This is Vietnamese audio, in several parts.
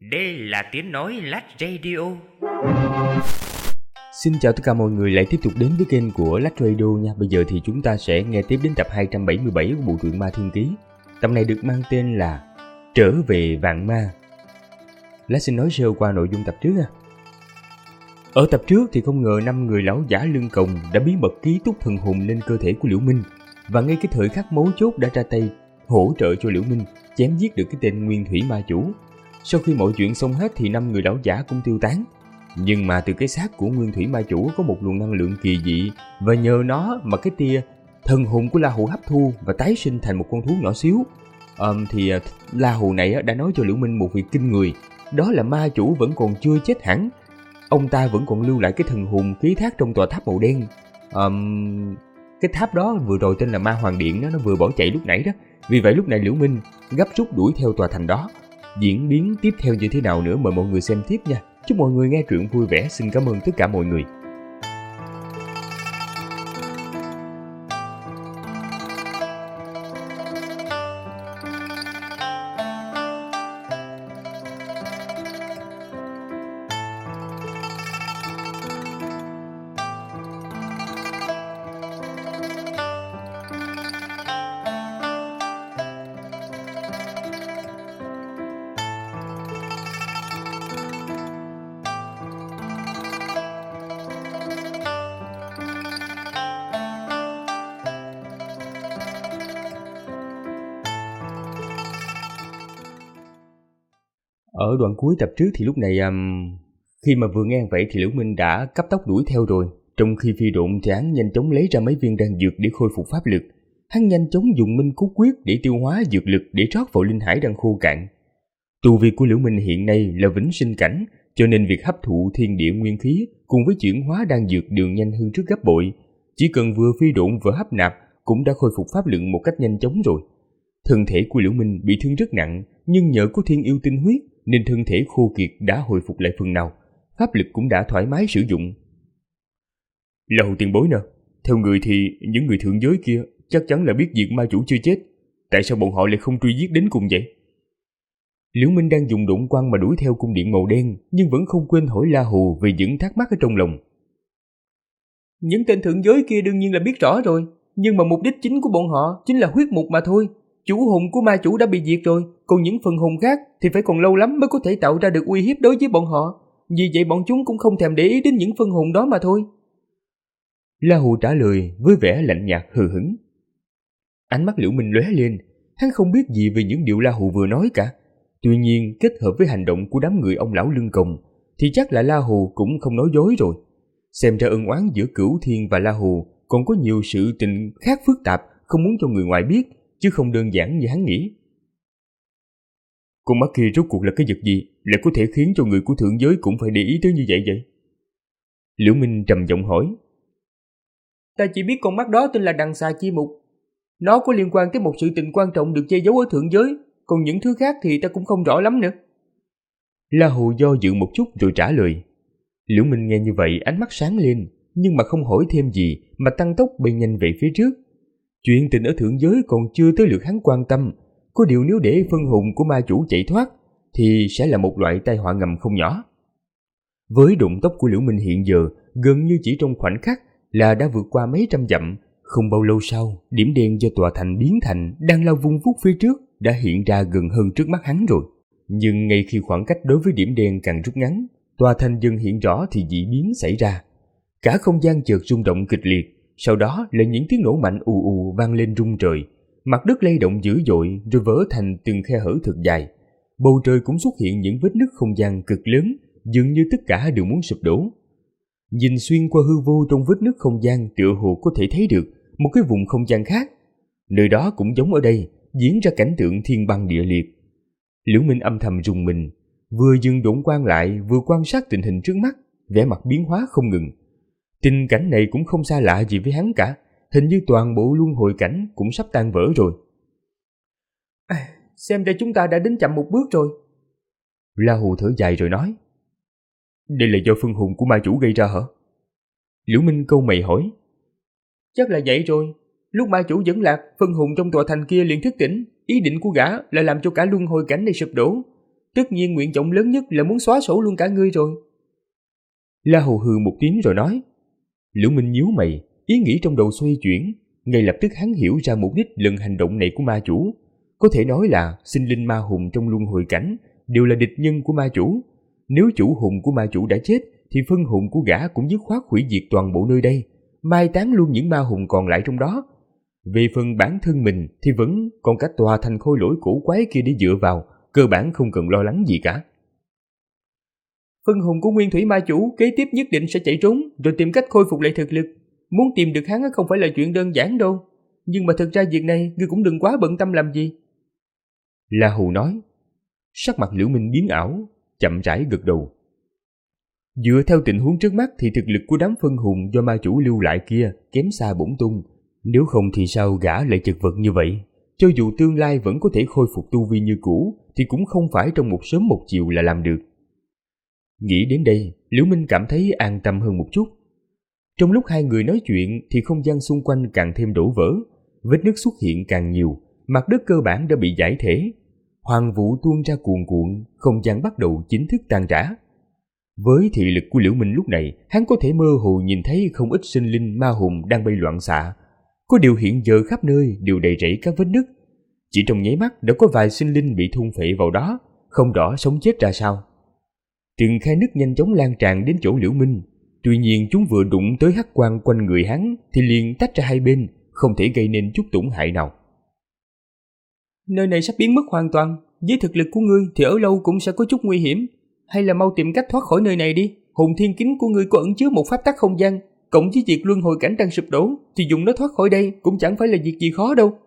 Đây là tiếng nói Lách Radio. Xin chào tất cả mọi người lại tiếp tục đến với kênh của Lách Radio nha. Bây giờ thì chúng ta sẽ nghe tiếp đến tập 277 của bộ truyện Ma Thiên Ký. Tập này được mang tên là Trở về Vạn Ma. Lách xin nói sơ qua nội dung tập trước nha. Ở tập trước thì không ngờ 5 người lão giả lưng còng đã bí mật ký túc thần hồn lên cơ thể của Liễu Minh, và ngay cái thời khắc mấu chốt đã ra tay hỗ trợ cho Liễu Minh chém giết được cái tên Nguyên Thủy Ma Chủ. Sau khi mọi chuyện xong hết thì 5 người lão giả cũng tiêu tán. Nhưng mà từ cái xác của Nguyên Thủy Ma Chủ có một luồng năng lượng kỳ dị, và nhờ nó mà cái tia thần hồn của La Hù hấp thu và tái sinh thành một con thú nhỏ xíu. La Hù này đã nói cho Liễu Minh một việc kinh người, đó là ma chủ vẫn còn chưa chết hẳn. Ông ta vẫn còn lưu lại cái thần hồn ký thác trong tòa tháp màu đen. Cái tháp đó vừa rồi tên là Ma Hoàng Điện đó, nó vừa bỏ chạy lúc nãy đó. Vì vậy lúc này Liễu Minh gấp rút đuổi theo tòa thành đó. Diễn biến tiếp theo như thế nào nữa mời mọi người xem tiếp nha. Chúc mọi người nghe truyện vui vẻ. Xin cảm ơn tất cả mọi người. Ở đoạn cuối tập trước thì lúc này khi mà vừa nghe vậy thì Liễu Minh đã cấp tốc đuổi theo rồi. Trong khi phi độn thì hắn nhanh chóng lấy ra mấy viên đan dược để khôi phục pháp lực. Hắn nhanh chóng dùng Minh Cốt Quyết để tiêu hóa dược lực để rót vào linh hải đang khô cạn. Tu vi của Liễu Minh hiện nay là vĩnh sinh cảnh, cho nên việc hấp thụ thiên địa nguyên khí cùng với chuyển hóa đan dược đều nhanh hơn trước gấp bội. Chỉ cần vừa phi độn vừa hấp nạp cũng đã khôi phục pháp lực một cách nhanh chóng rồi. Thân thể của Liễu Minh bị thương rất nặng, nhưng nhờ có thiên yêu tinh huyết nên thân thể khô kiệt đã hồi phục lại phần nào, pháp lực cũng đã thoải mái sử dụng. Là Hầu tiền bối nè, theo người thì những người thượng giới kia chắc chắn là biết việc ma chủ chưa chết, tại sao bọn họ lại không truy giết đến cùng vậy? Liễu Minh đang dùng độn quang mà đuổi theo cung điện màu đen, nhưng vẫn không quên hỏi La Hù về những thắc mắc ở trong lòng. Những tên thượng giới kia đương nhiên là biết rõ rồi, nhưng mà mục đích chính của bọn họ chính là huyết mục mà thôi. Chủ hồn của ma chủ đã bị diệt rồi, còn những phần hồn khác thì phải còn lâu lắm mới có thể tạo ra được uy hiếp đối với bọn họ. Vì vậy bọn chúng cũng không thèm để ý đến những phân hồn đó mà thôi. La Hù trả lời với vẻ lạnh nhạt hờ hững. Ánh mắt Liễu Minh lóe lên, hắn không biết gì về những điều La Hù vừa nói cả. Tuy nhiên kết hợp với hành động của đám người ông lão lưng còng thì chắc là La Hù cũng không nói dối rồi. Xem ra ân oán giữa Cửu Thiên và La Hù còn có nhiều sự tình khác phức tạp, không muốn cho người ngoài biết, chứ không đơn giản như hắn nghĩ. Con mắt kia rốt cuộc là cái vật gì lại có thể khiến cho người của thượng giới cũng phải để ý tới như vậy? Liễu Minh trầm giọng hỏi. Ta chỉ biết con mắt đó tên là Đằng Xà Chi Mục. Nó có liên quan tới một sự tình quan trọng được che giấu ở thượng giới, còn những thứ khác thì ta cũng không rõ lắm nữa. La Hù do dự một chút rồi trả lời. Liễu Minh nghe như vậy ánh mắt sáng lên, nhưng mà không hỏi thêm gì mà tăng tốc bay nhanh về phía trước. Chuyện tình ở thượng giới còn chưa tới lượt hắn quan tâm, có điều nếu để phân hồn của ma chủ chạy thoát thì sẽ là một loại tai họa ngầm không nhỏ. Với động tốc của Liễu Minh hiện giờ, gần như chỉ trong khoảnh khắc là đã vượt qua mấy trăm dặm. Không bao lâu sau, điểm đen do tòa thành biến thành đang lao vun vút phía trước đã hiện ra gần hơn trước mắt hắn rồi. Nhưng ngay khi khoảng cách đối với điểm đen càng rút ngắn, tòa thành dần hiện rõ thì dị biến xảy ra. Cả không gian chợt rung động kịch liệt, sau đó là những tiếng nổ mạnh ù ù vang lên rung trời. Mặt đất lay động dữ dội rồi vỡ thành từng khe hở thật dài. Bầu trời cũng xuất hiện những vết nứt không gian cực lớn, dường như tất cả đều muốn sụp đổ. Nhìn xuyên qua hư vô trong vết nứt không gian, tựa hồ có thể thấy được một cái vùng không gian khác. Nơi đó cũng giống ở đây, diễn ra cảnh tượng thiên băng địa liệt. Liễu Minh âm thầm rùng mình, vừa dừng độn quang lại vừa quan sát tình hình trước mắt, vẻ mặt biến hóa không ngừng. Tình cảnh này cũng không xa lạ gì với hắn cả, hình như toàn bộ luân hồi cảnh cũng sắp tan vỡ rồi. Xem ra chúng ta đã đến chậm một bước rồi. La Hù thở dài rồi nói. Đây là do phân hồn của ma chủ gây ra hả? Liễu Minh câu mày hỏi. Chắc là vậy rồi. Lúc ma chủ dẫn lạc, phân hồn trong tòa thành kia liền thức tỉnh. Ý định của gã là làm cho cả luân hồi cảnh này sụp đổ. Tất nhiên nguyện vọng lớn nhất là muốn xóa sổ luôn cả ngươi rồi. La Hầu hừ một tiếng rồi nói. Liễu Minh nhíu mày, ý nghĩ trong đầu xoay chuyển, ngay lập tức hắn hiểu ra mục đích lần hành động này của ma chủ. Có thể nói là sinh linh ma hùng trong luân hồi cảnh đều là địch nhân của ma chủ. Nếu chủ hùng của ma chủ đã chết thì phân hùng của gã cũng dứt khoát hủy diệt toàn bộ nơi đây, mai táng luôn những ma hùng còn lại trong đó. Về phần bản thân mình thì vẫn còn cả tòa thành khôi lỗi cổ quái kia để dựa vào, cơ bản không cần lo lắng gì cả. Phân hùng của Nguyên Thủy ma chủ kế tiếp nhất định sẽ chạy trốn rồi tìm cách khôi phục lại thực lực. Muốn tìm được hắn không phải là chuyện đơn giản đâu. Nhưng mà thực ra việc này ngươi cũng đừng quá bận tâm làm gì. La Hầu nói. Sắc mặt Liễu Minh biến ảo, chậm rãi gật đầu. Dựa theo tình huống trước mắt thì thực lực của đám phân hùng do ma chủ lưu lại kia kém xa bổn tung. Nếu không thì sao gã lại chật vật như vậy? Cho dù tương lai vẫn có thể khôi phục tu vi như cũ thì cũng không phải trong một sớm một chiều là làm được. Nghĩ đến đây, Liễu Minh cảm thấy an tâm hơn một chút. Trong lúc hai người nói chuyện thì không gian xung quanh càng thêm đổ vỡ, vết nứt xuất hiện càng nhiều, mặt đất cơ bản đã bị giải thể. Hoàng vũ tuôn ra cuồn cuộn, không gian bắt đầu chính thức tan rã. Với thị lực của Liễu Minh lúc này, hắn có thể mơ hồ nhìn thấy không ít sinh linh ma hùng đang bay loạn xạ. Có điều hiện giờ khắp nơi đều đầy rẫy các vết nứt. Chỉ trong nháy mắt đã có vài sinh linh bị thôn phệ vào đó, không rõ sống chết ra sao. Từng khe nứt nhanh chóng lan tràn đến chỗ Liễu Minh. Tuy nhiên chúng vừa đụng tới hắc quang quanh người hắn thì liền tách ra hai bên, không thể gây nên chút tổn hại nào. Nơi này sắp biến mất hoàn toàn, với thực lực của ngươi thì ở lâu cũng sẽ có chút nguy hiểm. Hay là mau tìm cách thoát khỏi nơi này đi. Hồn thiên kính của ngươi có ẩn chứa một pháp tắc không gian, cộng với việc luân hồi cảnh đang sụp đổ thì dùng nó thoát khỏi đây cũng chẳng phải là việc gì khó đâu.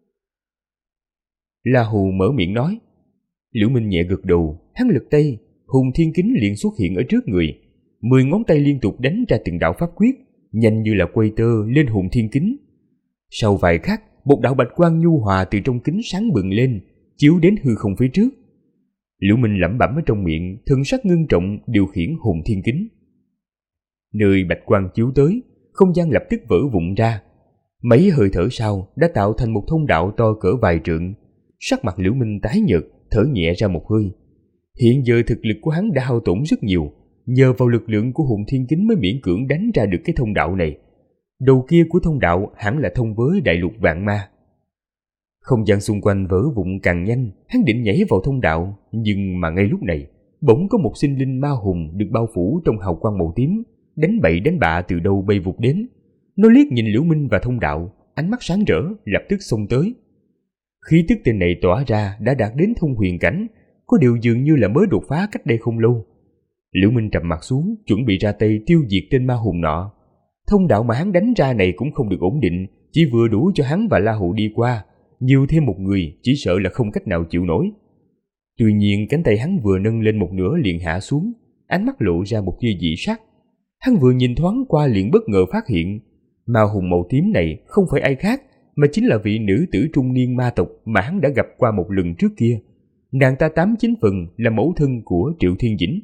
La Hù mở miệng nói. Liễu Minh nhẹ gật đầu, hắn lực tay, hồn thiên kính liền xuất hiện ở trước người. 10 ngón tay liên tục đánh ra từng đạo pháp quyết, nhanh như là quay tơ lên hồn thiên kính. Sau vài khắc, một đạo bạch quang nhu hòa từ trong kính sáng bừng lên, chiếu đến hư không phía trước. Liễu Minh lẩm bẩm ở trong miệng, thần sắc ngưng trọng điều khiển hồn thiên kính. Nơi bạch quang chiếu tới, không gian lập tức vỡ vụn ra. Mấy hơi thở sau đã tạo thành một thông đạo to cỡ vài trượng. Sắc mặt Liễu Minh tái nhợt, thở nhẹ ra một hơi. Hiện giờ thực lực của hắn đã hao tổn rất nhiều, nhờ vào lực lượng của hồn thiên kính mới miễn cưỡng đánh ra được cái thông đạo này. Đầu kia của thông đạo hẳn là thông với đại lục vạn ma. Không gian xung quanh vỡ vụn càng nhanh, hắn định nhảy vào thông đạo, nhưng mà ngay lúc này, bỗng có một sinh linh ma hùng được bao phủ trong hào quang màu tím, đánh bậy đánh bạ từ đâu bay vụt đến. Nó liếc nhìn Liễu Minh và thông đạo, ánh mắt sáng rỡ, lập tức xông tới. Khí tức tên này tỏa ra đã đạt đến thông huyền cảnh, có điều dường như là mới đột phá cách đây không lâu. Liễu Minh trầm mặt xuống, chuẩn bị ra tay tiêu diệt tên ma hùng nọ. Thông đạo mà hắn đánh ra này cũng không được ổn định, chỉ vừa đủ cho hắn và La Hụ đi qua, nhiều thêm một người chỉ sợ là không cách nào chịu nổi. Tuy nhiên cánh tay hắn vừa nâng lên một nửa liền hạ xuống, ánh mắt lộ ra một tia dị sắc. Hắn vừa nhìn thoáng qua liền bất ngờ phát hiện, ma hùng màu tím này không phải ai khác mà chính là vị nữ tử trung niên ma tộc mà hắn đã gặp qua một lần trước kia. Nàng ta 89 phần là mẫu thân của Triệu Thiên Dĩnh.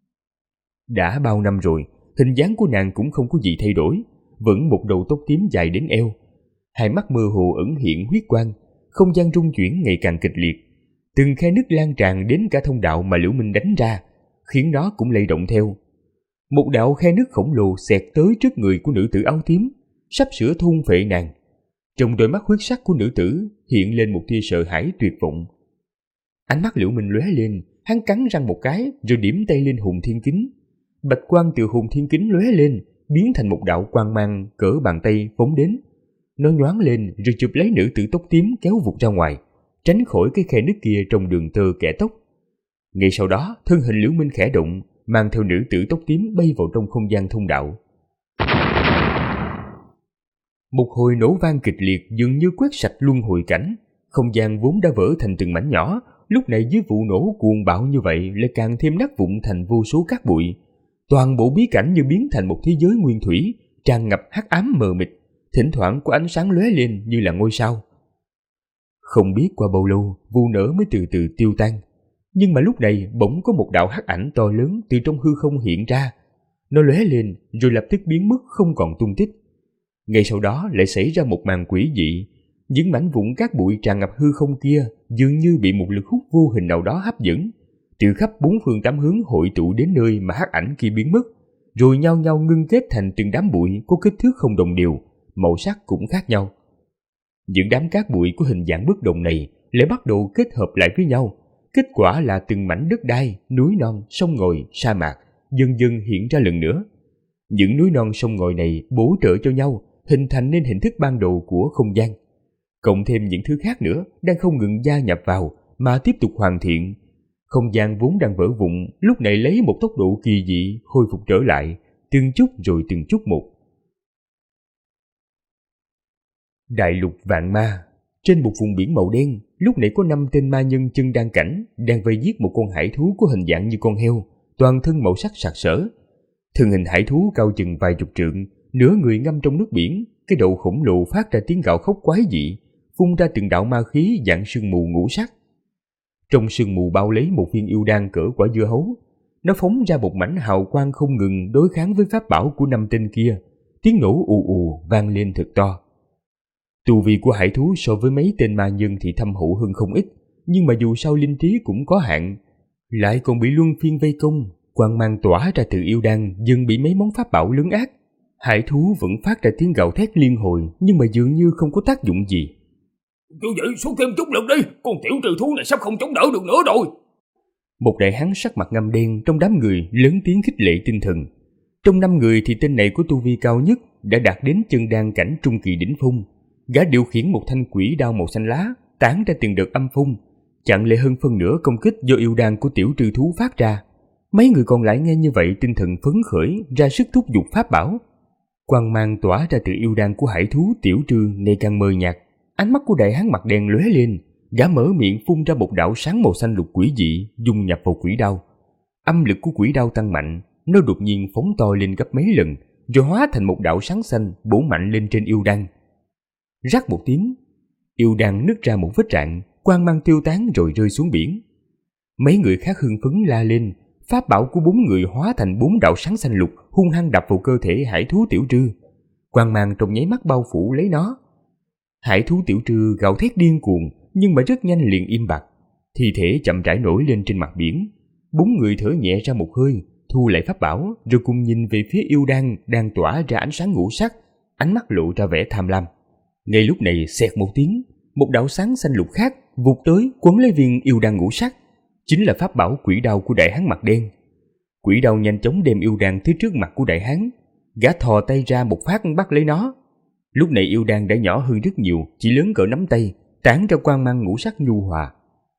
Đã bao năm rồi, hình dáng của nàng cũng không có gì thay đổi, vẫn một đầu tóc tím dài đến eo. Hai mắt mơ hồ ẩn hiện huyết quang, không gian rung chuyển ngày càng kịch liệt. Từng khe nứt lan tràn đến cả thông đạo mà Liễu Minh đánh ra, khiến nó cũng lay động theo. Một đạo khe nứt khổng lồ xẹt tới trước người của nữ tử áo tím, sắp sửa thôn phệ nàng. Trong đôi mắt huyết sắc của nữ tử hiện lên một tia sợ hãi tuyệt vọng. Ánh mắt Liễu Minh lóe lên, hắn cắn răng một cái rồi điểm tay lên hồn thiên kính. Bạch quang từ hồn thiên kính lóe lên, biến thành một đạo quang mang cỡ bàn tay phóng đến. Nó nhoáng lên rồi chụp lấy nữ tử tóc tím kéo vụt ra ngoài, tránh khỏi cái khe nứt kia trong đường tơ kẻ tóc. Ngay sau đó, thân hình Liễu Minh khẽ động, mang theo nữ tử tóc tím bay vào trong không gian thông đạo. Một hồi nổ vang kịch liệt dường như quét sạch luân hồi cảnh. Không gian vốn đã vỡ thành từng mảnh nhỏ, lúc này dưới vụ nổ cuồng bạo như vậy lại càng thêm nát vụn thành vô số cát bụi. Toàn bộ bí cảnh như biến thành một thế giới nguyên thủy, tràn ngập hắc ám mờ mịt, thỉnh thoảng có ánh sáng lóe lên như là ngôi sao. Không biết qua bao lâu, vụ nổ mới từ từ tiêu tan. Nhưng mà lúc này bỗng có một đạo hắc ảnh to lớn từ trong hư không hiện ra. Nó lóe lên rồi lập tức biến mất không còn tung tích. Ngay sau đó lại xảy ra một màn quỷ dị. Những mảnh vụn cát bụi tràn ngập hư không kia dường như bị một lực hút vô hình nào đó hấp dẫn. từ khắp bốn phương tám hướng hội tụ đến nơi mà hắc ảnh kia biến mất, rồi nhau nhau ngưng kết thành từng đám bụi có kích thước không đồng đều, màu sắc cũng khác nhau. Những đám cát bụi có hình dạng bất đồng này lại bắt đầu kết hợp lại với nhau, kết quả là từng mảnh đất đai, núi non, sông ngòi, sa mạc dần dần hiện ra lần nữa. Những núi non sông ngòi này bổ trợ cho nhau, hình thành nên hình thức ban đầu của không gian. Cộng thêm những thứ khác nữa đang không ngừng gia nhập vào mà tiếp tục hoàn thiện. Không gian vốn đang vỡ vụn lúc này lấy một tốc độ kỳ dị khôi phục trở lại, từng chút rồi từng chút một. Đại lục vạn ma. Trên một vùng biển màu đen, lúc nãy có 5 tên ma nhân chân đan cảnh đang vây giết một con hải thú có hình dạng như con heo, toàn thân màu sắc sặc sỡ. Thân hình hải thú cao chừng vài chục trượng, nửa người ngâm trong nước biển, cái đầu khổng lồ phát ra tiếng gào khóc quái dị, phun ra từng đạo ma khí dạng sương mù ngũ sắc. Trong sương mù bao lấy một viên yêu đan cỡ quả dưa hấu, nó phóng ra một mảnh hào quang không ngừng đối kháng với pháp bảo của 5 tên kia, tiếng nổ ù ù vang lên thật to. Tu vi của hải thú so với mấy tên ma nhân thì thâm hậu hơn không ít, nhưng mà dù sao linh trí cũng có hạn, lại còn bị luân phiên vây công, quang mang tỏa ra từ yêu đan dần bị mấy món pháp bảo lấn át. Hải thú vẫn phát ra tiếng gào thét liên hồi, nhưng mà dường như không có tác dụng gì. Như vậy xuống thêm chút lực đi, con tiểu trừ thú này sắp không chống đỡ được nữa rồi. Một đại hán sắc mặt ngăm đen trong đám người lớn tiếng khích lệ tinh thần. Trong 5 người thì tên này có tu vi cao nhất, đã đạt đến chân đan cảnh trung kỳ đỉnh phong. Gã điều khiển một thanh quỷ đao màu xanh lá, tán ra từng đợt âm phong, chặn lại hơn phân nửa công kích do yêu đan của tiểu trừ thú phát ra. Mấy người còn lại nghe như vậy tinh thần phấn khởi, ra sức thúc giục pháp bảo. Quang mang tỏa ra từ yêu đan của hải thú tiểu trừ ngày càng mờ nhạt. Ánh mắt của đại hán mặt đen lóe lên, gã mở miệng phun ra một đạo sáng màu xanh lục quỷ dị dung nhập vào quỷ đao. Âm lực của quỷ đao tăng mạnh, nó đột nhiên phóng to lên gấp mấy lần, rồi hóa thành một đạo sáng xanh bổ mạnh lên trên yêu đan. Rắc một tiếng, yêu đan nứt ra một vết rạn, quang mang tiêu tán rồi rơi xuống biển. Mấy người khác hưng phấn la lên, pháp bảo của 4 người hóa thành 4 đạo sáng xanh lục hung hăng đập vào cơ thể hải thú tiểu trư. Quang mang trong nháy mắt bao phủ lấy nó. Hải thú tiểu trư gào thét điên cuồng, nhưng mà rất nhanh liền im bặt, thi thể chậm rãi nổi lên trên mặt biển. 4 người thở nhẹ ra một hơi, thu lại pháp bảo, rồi cùng nhìn về phía yêu đan đang tỏa ra ánh sáng ngũ sắc, ánh mắt lộ ra vẻ tham lam. Ngay lúc này xẹt một tiếng, một đạo sáng xanh lục khác vụt tới quấn lấy viên yêu đan ngũ sắc, chính là pháp bảo quỷ đao của đại hán mặt đen. Quỷ đao nhanh chóng đem yêu đan tới trước mặt của đại hán, gã thò tay ra một phát bắt lấy nó. Lúc này yêu đan đã nhỏ hơn rất nhiều, chỉ lớn cỡ nắm tay, tản ra quang mang ngũ sắc nhu hòa.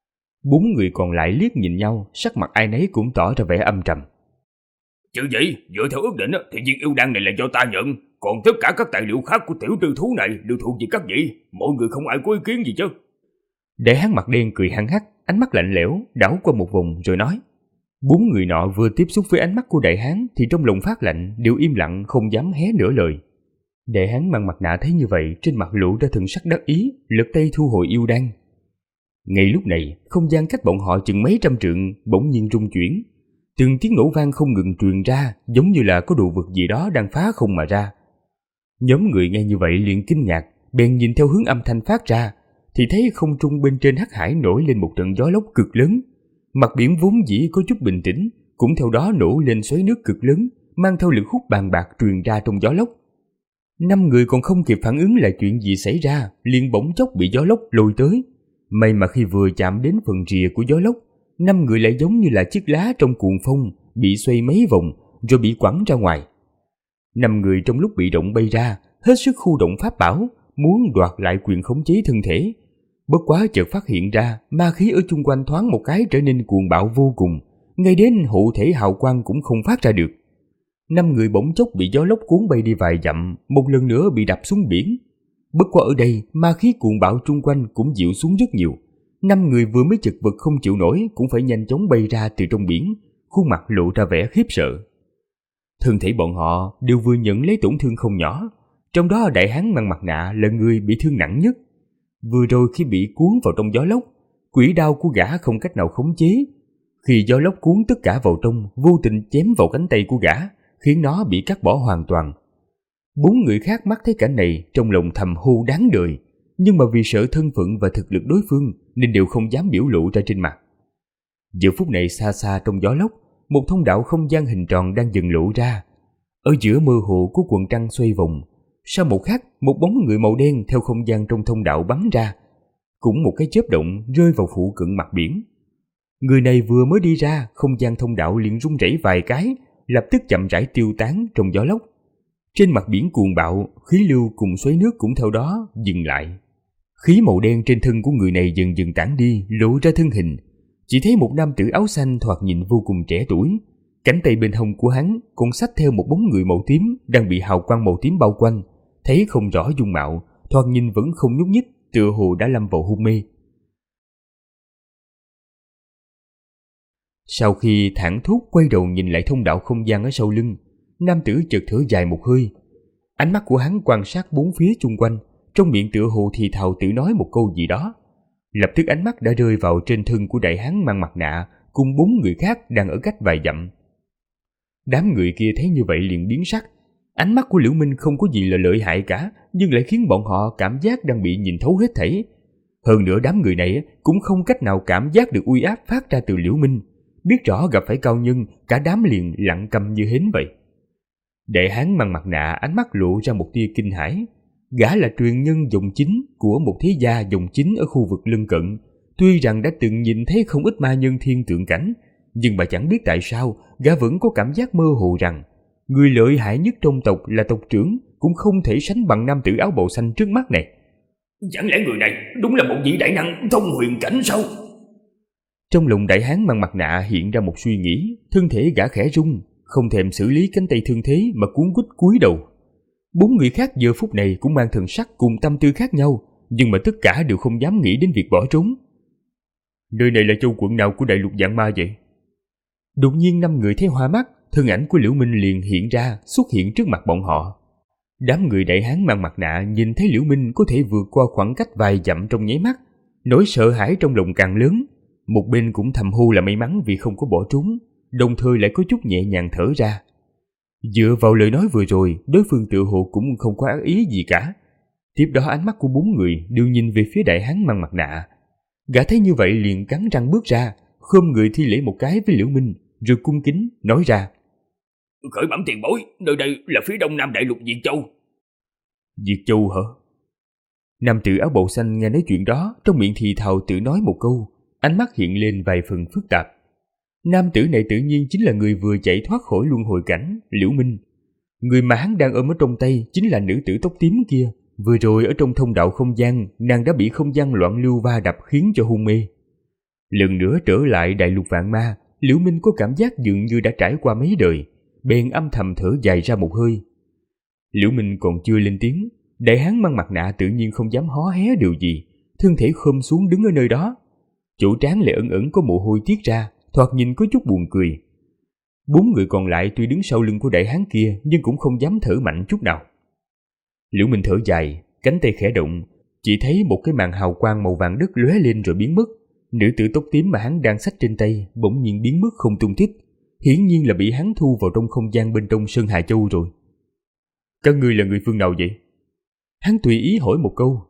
4 người còn lại liếc nhìn nhau, sắc mặt ai nấy cũng tỏ ra vẻ âm trầm. Chứ gì, dựa theo ước định thì viên yêu đan này là do ta nhận, còn tất cả các tài liệu khác của tiểu trừ thú này đều thuộc về các vị, mọi người không ai có ý kiến gì chứ. Đại hán mặt đen cười hăng hắc, ánh mắt lạnh lẽo đảo qua một vòng rồi nói. 4 người nọ vừa tiếp xúc với ánh mắt của đại hán thì trong lòng phát lạnh, đều im lặng không dám hé nửa lời. Đại hán mang mặt nạ thấy như vậy, trên mặt lộ ra thần sắc đắc ý, lật tay thu hồi yêu đan. Ngay lúc này, không gian cách bọn họ chừng mấy trăm trượng bỗng nhiên rung chuyển, từng tiếng nổ vang không ngừng truyền ra, giống như là có đồ vật gì đó đang phá không mà ra. Nhóm người nghe như vậy liền kinh ngạc, bèn nhìn theo hướng âm thanh phát ra, thì thấy không trung bên trên hắc hải nổi lên một trận gió lốc cực lớn. Mặt biển vốn dĩ có chút bình tĩnh, cũng theo đó nổ lên xoáy nước cực lớn, mang theo lực hút bàn bạc truyền ra trong gió lốc. 5 người còn không kịp phản ứng là chuyện gì xảy ra, liền bỗng chốc bị gió lốc lôi tới. May mà khi vừa chạm đến phần rìa của gió lốc, 5 người lại giống như là chiếc lá trong cuồng phong, bị xoay mấy vòng rồi bị quẳng ra ngoài. 5 người trong lúc bị động bay ra, hết sức khu động pháp bảo, muốn đoạt lại quyền khống chế thân thể. Bất quá chợt phát hiện ra, ma khí ở chung quanh thoáng một cái trở nên cuồng bạo vô cùng, ngay đến hộ thể hào quang cũng không phát ra được. 5 người bỗng chốc bị gió lốc cuốn bay đi vài dặm, một lần nữa bị đập xuống biển. Bất quá ở đây, ma khí cuồng bạo chung quanh cũng dịu xuống rất nhiều. 5 người vừa mới chật vật không chịu nổi cũng phải nhanh chóng bay ra từ trong biển, khuôn mặt lộ ra vẻ khiếp sợ. Thân thể bọn họ đều vừa nhận lấy tổn thương không nhỏ, trong đó đại hán mang mặt nạ là người bị thương nặng nhất. Vừa rồi khi bị cuốn vào trong gió lốc, quỷ đao của gã không cách nào khống chế. Khi gió lốc cuốn tất cả vào trong, vô tình chém vào cánh tay của gã, khiến nó bị cắt bỏ hoàn toàn. 4 người khác mắt thấy cảnh này, trong lòng thầm hô đáng đời, nhưng mà vì sợ thân phận và thực lực đối phương nên đều không dám biểu lộ ra trên mặt. Giờ phút này xa xa trong gió lốc, một thông đạo không gian hình tròn đang dần lộ ra. Ở giữa mơ hồ của quầng trăng xoay vòng. Sau một khắc, một bóng người màu đen theo không gian trong thông đạo bắn ra. Cũng một cái chớp động rơi vào phụ cận mặt biển. Người này vừa mới đi ra, không gian thông đạo liền rung rẩy vài cái, lập tức chậm rãi tiêu tán trong gió lốc. Trên mặt biển cuồng bạo, khí lưu cùng xoáy nước cũng theo đó dừng lại. Khí màu đen trên thân của người này dần dần tản đi, lộ ra thân hình. Chỉ thấy một nam tử áo xanh thoạt nhìn vô cùng trẻ tuổi. Cánh tay bên hông của hắn còn xách theo một bóng người màu tím đang bị hào quang màu tím bao quanh. Thấy không rõ dung mạo, thoạt nhìn vẫn không nhúc nhích, tựa hồ đã lâm vào hôn mê. Sau khi thảng thốt quay đầu nhìn lại thông đạo không gian ở sau lưng, nam tử chợt thở dài một hơi. Ánh mắt của hắn quan sát bốn phía chung quanh, trong miệng tựa hồ thì thào tự nói một câu gì đó. Lập tức ánh mắt đã rơi vào trên thân của đại hán mang mặt nạ cùng 4 người khác đang ở cách vài dặm. Đám người kia thấy như vậy liền biến sắc. Ánh mắt của Liễu Minh không có gì là lợi hại cả, nhưng lại khiến bọn họ cảm giác đang bị nhìn thấu hết thảy. Hơn nữa đám người này cũng không cách nào cảm giác được uy áp phát ra từ Liễu Minh. Biết rõ gặp phải cao nhân, cả đám liền lặng câm như hến vậy. Đại hán mang mặt nạ ánh mắt lộ ra một tia kinh hãi. Gã là truyền nhân dòng chính của một thế gia dòng chính ở khu vực lân cận. Tuy rằng đã từng nhìn thấy không ít ma nhân thiên tượng cảnh, nhưng mà chẳng biết tại sao gã vẫn có cảm giác mơ hồ rằng người lợi hại nhất trong tộc là tộc trưởng cũng không thể sánh bằng nam tử áo bào xanh trước mắt này. Chẳng lẽ người này đúng là một vị đại năng thông huyền cảnh sao? Trong lòng đại hán mang mặt nạ hiện ra một suy nghĩ, thân thể gã khẽ rung, không thèm xử lý cánh tay thương thế mà cuống quýt cúi đầu. 4 người khác giờ phút này cũng mang thần sắc cùng tâm tư khác nhau, nhưng mà tất cả đều không dám nghĩ đến việc bỏ trốn. Nơi này là châu quận nào của đại lục Vạn Ma vậy? Đột nhiên 5 người thấy hoa mắt, thân ảnh của Liễu Minh liền hiện ra, xuất hiện trước mặt bọn họ. Đám người đại hán mang mặt nạ nhìn thấy Liễu Minh có thể vượt qua khoảng cách vài dặm trong nháy mắt, nỗi sợ hãi trong lòng càng lớn. Một bên cũng thầm hô là may mắn vì không có bỏ trốn, đồng thời lại có chút nhẹ nhàng thở ra. Dựa vào lời nói vừa rồi, đối phương tựa hồ cũng không có ác ý gì cả. Tiếp đó ánh mắt của 4 người đều nhìn về phía đại hán mang mặt nạ. Gã thấy như vậy liền cắn răng bước ra, khom người thi lễ một cái với Liễu Minh, rồi cung kính nói ra: Khởi bẩm tiền bối, nơi đây là phía đông nam đại lục Diệt Châu. Diệt Châu hả? Nam tử áo bào xanh nghe nói chuyện đó, trong miệng thì thào tự nói một câu, ánh mắt hiện lên vài phần phức tạp. Nam tử này tự nhiên chính là người vừa chạy thoát khỏi luân hồi cảnh, Liễu Minh. Người mà hắn đang ôm ở trong tay chính là nữ tử tóc tím kia. Vừa rồi ở trong thông đạo không gian, nàng đã bị không gian loạn lưu va đập khiến cho hôn mê. Lần nữa trở lại đại lục Vạn Ma, Liễu Minh có cảm giác dường như đã trải qua mấy đời, bèn âm thầm thở dài ra một hơi. Liễu Minh còn chưa lên tiếng, đại hán mang mặt nạ tự nhiên không dám hó hé điều gì, thân thể khom xuống đứng ở nơi đó. Chỗ trán lại ẩn ẩn có mồ hôi tiết ra, thoạt nhìn có chút buồn cười. 4 người còn lại tuy đứng sau lưng của đại hán kia nhưng cũng không dám thở mạnh chút nào. Liễu Minh thở dài, cánh tay khẽ động, chỉ thấy một cái màn hào quang màu vàng đất lóe lên rồi biến mất. Nữ tử tóc tím mà hắn đang xách trên tay bỗng nhiên biến mất không tung tích, hiển nhiên là bị hắn thu vào trong không gian bên trong Sơn Hà Châu rồi. Các ngươi là người phương nào vậy? Hắn tùy ý hỏi một câu.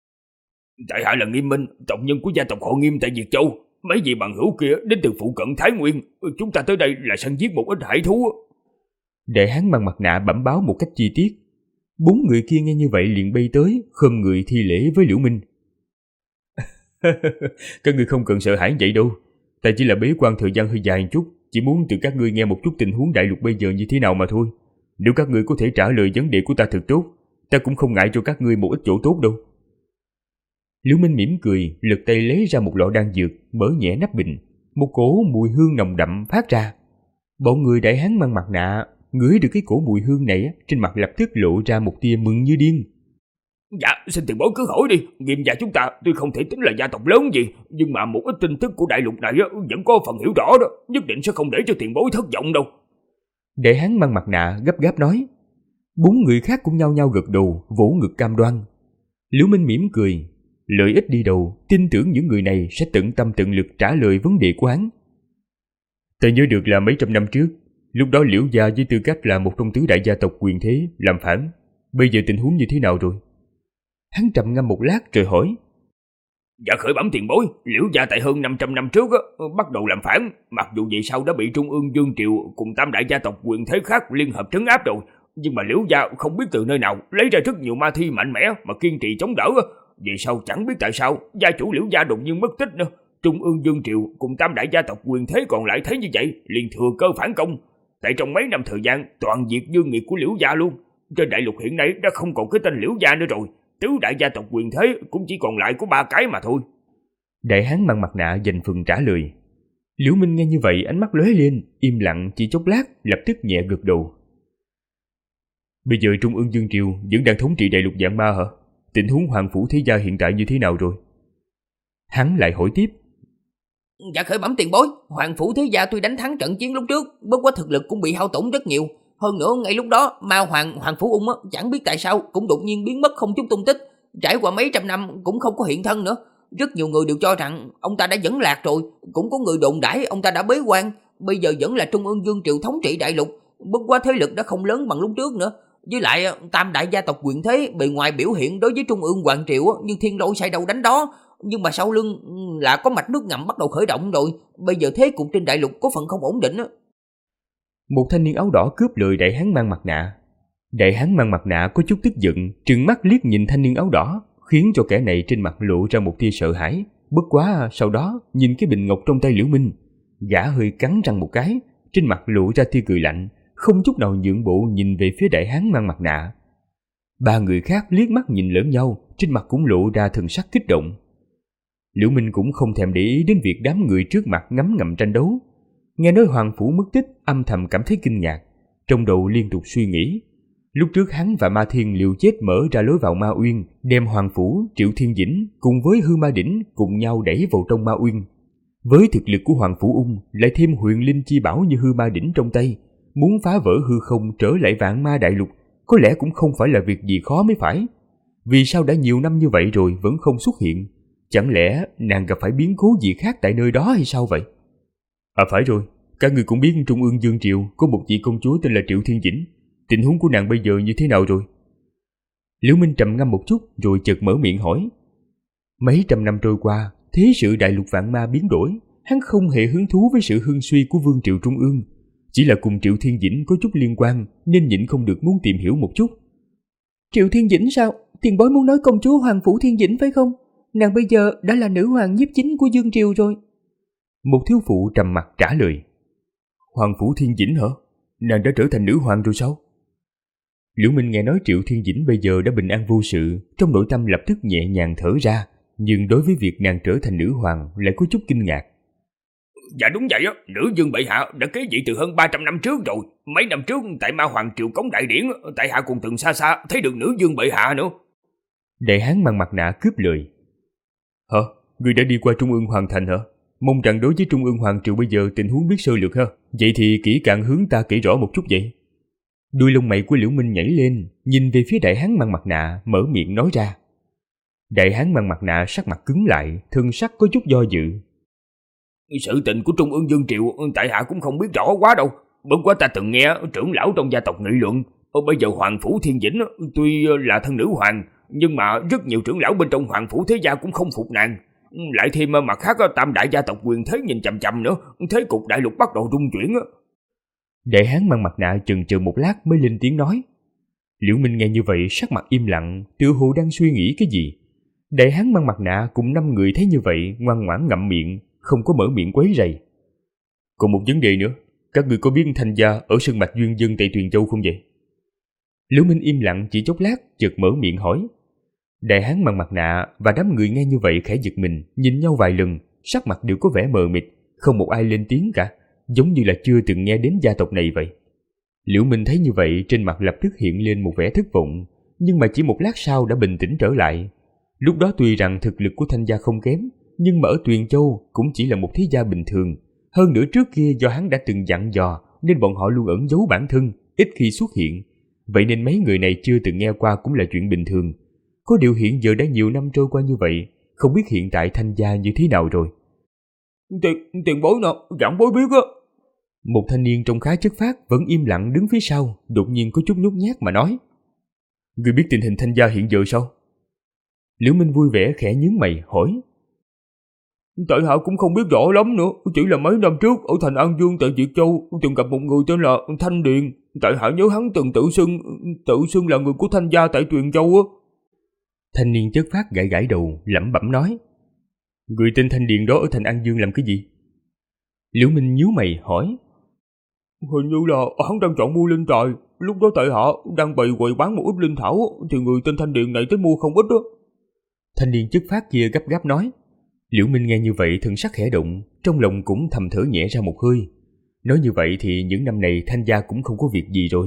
Tại hạ là Nghiêm Minh, tộc nhân của gia tộc họ Nghiêm tại Diệt Châu. Mấy vị bằng hữu kia đến từ phụ cận Thái Nguyên, chúng ta tới đây là săn giết một ít hải thú. Đại hán mang mặt nạ bẩm báo một cách chi tiết. 4 người kia nghe như vậy liền bay tới, khom người thi lễ với Liễu Minh. Các ngươi không cần sợ hãi vậy đâu, ta chỉ là bế quan thời gian hơi dài một chút, chỉ muốn từ các ngươi nghe một chút tình huống đại lục bây giờ như thế nào mà thôi. Nếu các ngươi có thể trả lời vấn đề của ta thật tốt, ta cũng không ngại cho các ngươi một ít chỗ tốt đâu. Liễu Minh mỉm cười, lật tay lấy ra một lọ đan dược, mở nhẹ nắp bình, một cổ mùi hương nồng đậm phát ra. Bọn người đại hán mang mặt nạ ngửi được cái cổ mùi hương này, trên mặt lập tức lộ ra một tia mừng như điên. Dạ, xin tiền bối cứ hỏi đi. Nghiêm gia chúng ta tuy không thể tính là gia tộc lớn gì, nhưng mà một ít tin tức của đại lục này vẫn có phần hiểu rõ đó, nhất định sẽ không để cho tiền bối thất vọng đâu. Đại hán mang mặt nạ gấp gáp nói. 4 người khác cũng nhao nhao gật đầu, vỗ ngực cam đoan. Liễu Minh mỉm cười, lợi ích đi đầu, tin tưởng những người này sẽ tận tâm tận lực trả lời vấn đề của hắn. Ta nhớ được là mấy trăm năm trước, lúc đó Liễu gia với tư cách là một trong tứ đại gia tộc quyền thế làm phản. Bây giờ tình huống như thế nào rồi? Hắn trầm ngâm một lát rồi hỏi. Dạ khởi bẩm tiền bối, Liễu gia tại hơn 500 năm trước bắt đầu làm phản, mặc dù về sau đã bị Trung ương vương triều cùng tam đại gia tộc quyền thế khác liên hợp trấn áp rồi, nhưng mà Liễu gia không biết từ nơi nào lấy ra rất nhiều ma thi mạnh mẽ mà kiên trì chống đỡ. Về sau chẳng biết tại sao gia chủ Liễu gia đột nhiên mất tích nữa. Trung ương vương triều cùng tam đại gia tộc quyền thế còn lại thấy như vậy, liền thừa cơ phản công. Tại trong mấy năm thời gian toàn diệt dương nghiệp của Liễu gia luôn. Trên đại lục hiện nay đã không còn cái tên Liễu gia nữa rồi. Tứ đại gia tộc quyền thế cũng chỉ còn lại có 3 cái mà thôi. Đại hán mang mặt nạ dành phần trả lời. Liễu Minh nghe như vậy ánh mắt lóe lên, im lặng chỉ chốc lát, lập tức nhẹ gật đầu. Bây giờ Trung ương vương triều vẫn đang thống trị đại lục vạn ma hả? Tình huống hoàng phủ thế gia hiện tại như thế nào rồi? Hắn lại hỏi tiếp. Dạ khởi bẩm tiền bối, hoàng phủ thế gia tuy đánh thắng trận chiến lúc trước, bất quá thực lực cũng bị hao tổn rất nhiều. Hơn nữa ngay lúc đó ma hoàng phủ ung chẳng biết tại sao cũng đột nhiên biến mất không chút tung tích, trải qua mấy trăm năm cũng không có hiện thân nữa. Rất nhiều người đều cho rằng ông ta đã dẫn lạc rồi, cũng có người đồn đãi ông ta đã bế quan, bây giờ vẫn là Trung ương vương triều thống trị đại lục, bất quá thế lực đã không lớn bằng lúc trước nữa. Với lại tam đại gia tộc quyền thế bề ngoài biểu hiện đối với Trung ương hoàng triều như thiên lôi sai đâu đánh đó, nhưng mà sau lưng là có mạch nước ngầm bắt đầu khởi động rồi, bây giờ thế cục trên đại lục có phần không ổn định. Một thanh niên áo đỏ cướp lời đại hán mang mặt nạ. Đại hán mang mặt nạ có chút tức giận, trừng mắt liếc nhìn thanh niên áo đỏ, khiến cho kẻ này trên mặt lộ ra một tia sợ hãi. Bất quá sau đó nhìn cái bình ngọc trong tay Liễu Minh, gã hơi cắn răng một cái, trên mặt lộ ra tia cười lạnh, không chút nào nhượng bộ nhìn về phía đại hán mang mặt nạ. 3 người khác liếc mắt nhìn lẫn nhau, trên mặt cũng lộ ra thần sắc kích động. Liễu Minh cũng không thèm để ý đến việc đám người trước mặt ngấm ngầm tranh đấu. Nghe nói hoàng phủ mất tích, âm thầm cảm thấy kinh ngạc, trong đầu liên tục suy nghĩ. Lúc trước hắn và Ma Thiên liều chết mở ra lối vào Ma Uyên, đem hoàng phủ, Triệu Thiên Dĩnh cùng với Hư Ma Đỉnh cùng nhau đẩy vào trong Ma Uyên. Với thực lực của hoàng phủ ung, lại thêm huyền linh chi bảo như Hư Ma Đỉnh trong tay, muốn phá vỡ hư không trở lại vạn ma đại lục, có lẽ cũng không phải là việc gì khó mới phải. Vì sao đã nhiều năm như vậy rồi vẫn không xuất hiện? Chẳng lẽ nàng gặp phải biến cố gì khác tại nơi đó hay sao vậy? À phải rồi, các người cũng biết Trung ương vương triều có một vị công chúa tên là Triệu Thiên Dĩnh. Tình huống của nàng bây giờ như thế nào rồi? Liễu Minh trầm ngâm một chút rồi chợt mở miệng hỏi. Mấy trăm năm trôi qua, thế sự đại lục vạn ma biến đổi, hắn không hề hứng thú với sự hưng suy của vương triều Trung ương. Chỉ là cùng Triệu Thiên Dĩnh có chút liên quan nên nhịn không được muốn tìm hiểu một chút. Triệu Thiên Dĩnh sao? Tiền bối muốn nói công chúa Hoàng Phủ Thiên Dĩnh phải không? Nàng bây giờ đã là nữ hoàng nhiếp chính của Dương Triều rồi. Một thiếu phụ trầm mặt trả lời. Hoàng Phủ Thiên Dĩnh hả? Nàng đã trở thành nữ hoàng rồi sao? Liễu Minh nghe nói Triệu Thiên Dĩnh bây giờ đã bình an vô sự, trong nội tâm lập tức nhẹ nhàng thở ra, nhưng đối với việc nàng trở thành nữ hoàng lại có chút kinh ngạc. Dạ đúng vậy á, nữ vương bệ hạ đã kế vị từ hơn 300 năm trước rồi. Mấy năm trước tại Ma Hoàng Triều Cống Đại Điển, tại hạ còn từng xa xa thấy được nữ vương bệ hạ nữa. Đại hán mang mặt nạ cướp lời. Hả? Người đã đi qua Trung ương Hoàng Thành hả? Mong rằng đối với Trung ương Hoàng Triều bây giờ tình huống biết sơ lược ha. Vậy thì kỹ càng hướng ta kể rõ một chút vậy. Đuôi lông mày của Liễu Minh nhảy lên, nhìn về phía đại hán mang mặt nạ, mở miệng nói ra. Đại hán mang mặt nạ sắc mặt cứng lại, thân sắc có chút do dự. Sự tình của Trung ương Vương Triều tại hạ cũng không biết rõ quá đâu. Bất quá ta từng nghe trưởng lão trong gia tộc nghị luận, bây giờ Hoàng Phủ Thiên Dĩnh tuy là thân nữ hoàng, nhưng mà rất nhiều trưởng lão bên trong Hoàng Phủ thế gia cũng không phục nàng. Lại thêm mặt khác tam đại gia tộc quyền thế nhìn chằm chằm nữa, thế cục đại lục bắt đầu rung chuyển. Đại hán mang mặt nạ chần chừ một lát mới lên tiếng nói. Liễu Minh nghe như vậy sắc mặt im lặng, tựa hồ đang suy nghĩ cái gì. Đại hán mang mặt nạ cùng 5 người thấy như vậy ngoan ngoãn ngậm miệng, không có mở miệng quấy rầy. Còn một vấn đề nữa, các người có biết Thanh gia ở sơn mạch Duyên Dân tại Tuyền Châu không vậy? Liễu Minh im lặng chỉ chốc lát, chợt mở miệng hỏi. Đại hán mang mặt nạ và đám người nghe như vậy khẽ giật mình, nhìn nhau vài lần, sắc mặt đều có vẻ mờ mịt, không một ai lên tiếng cả, giống như là chưa từng nghe đến gia tộc này vậy. Liễu Minh thấy như vậy trên mặt lập tức hiện lên một vẻ thất vọng, nhưng mà chỉ một lát sau đã bình tĩnh trở lại. Lúc đó tuy rằng thực lực của Thanh gia không kém, nhưng mà ở Tuyền Châu cũng chỉ là một thế gia bình thường. Hơn nữa trước kia do hắn đã từng dặn dò nên bọn họ luôn ẩn giấu bản thân, ít khi xuất hiện. Vậy nên mấy người này chưa từng nghe qua cũng là chuyện bình thường. Có điều hiện giờ đã nhiều năm trôi qua như vậy, không biết hiện tại Thanh gia như thế nào rồi. Tiền bối nào, gặn bối biết á. Một thanh niên trông khá chất phác vẫn im lặng đứng phía sau, đột nhiên có chút nhút nhát mà nói. Người biết tình hình Thanh gia hiện giờ sao? Liễu Minh vui vẻ khẽ nhướng mày hỏi. tại hạ cũng không biết rõ lắm nữa, chỉ là mấy năm trước ở thành An Dương tại Việt Châu từng gặp một người tên là Thanh Điền, tại hạ nhớ hắn từng tự xưng là người của Thanh gia tại Tuyền Châu á. Thanh niên chất phác gãi gãi đầu, lẩm bẩm nói: Người tên Thanh Điền đó ở thành An Dương làm cái gì? Liễu Minh nhíu mày hỏi: Hình như là hắn đang chọn mua linh tài, lúc đó tại hạ đang bày quầy bán một ít linh thảo thì người tên Thanh Điền này tới mua không ít đó. Thanh niên chất phác kia gấp gáp nói. Liễu Minh nghe như vậy thân sắc khẽ động, trong lòng cũng thầm thở nhẹ ra một hơi. Nói như vậy thì những năm này Thanh gia cũng không có việc gì rồi.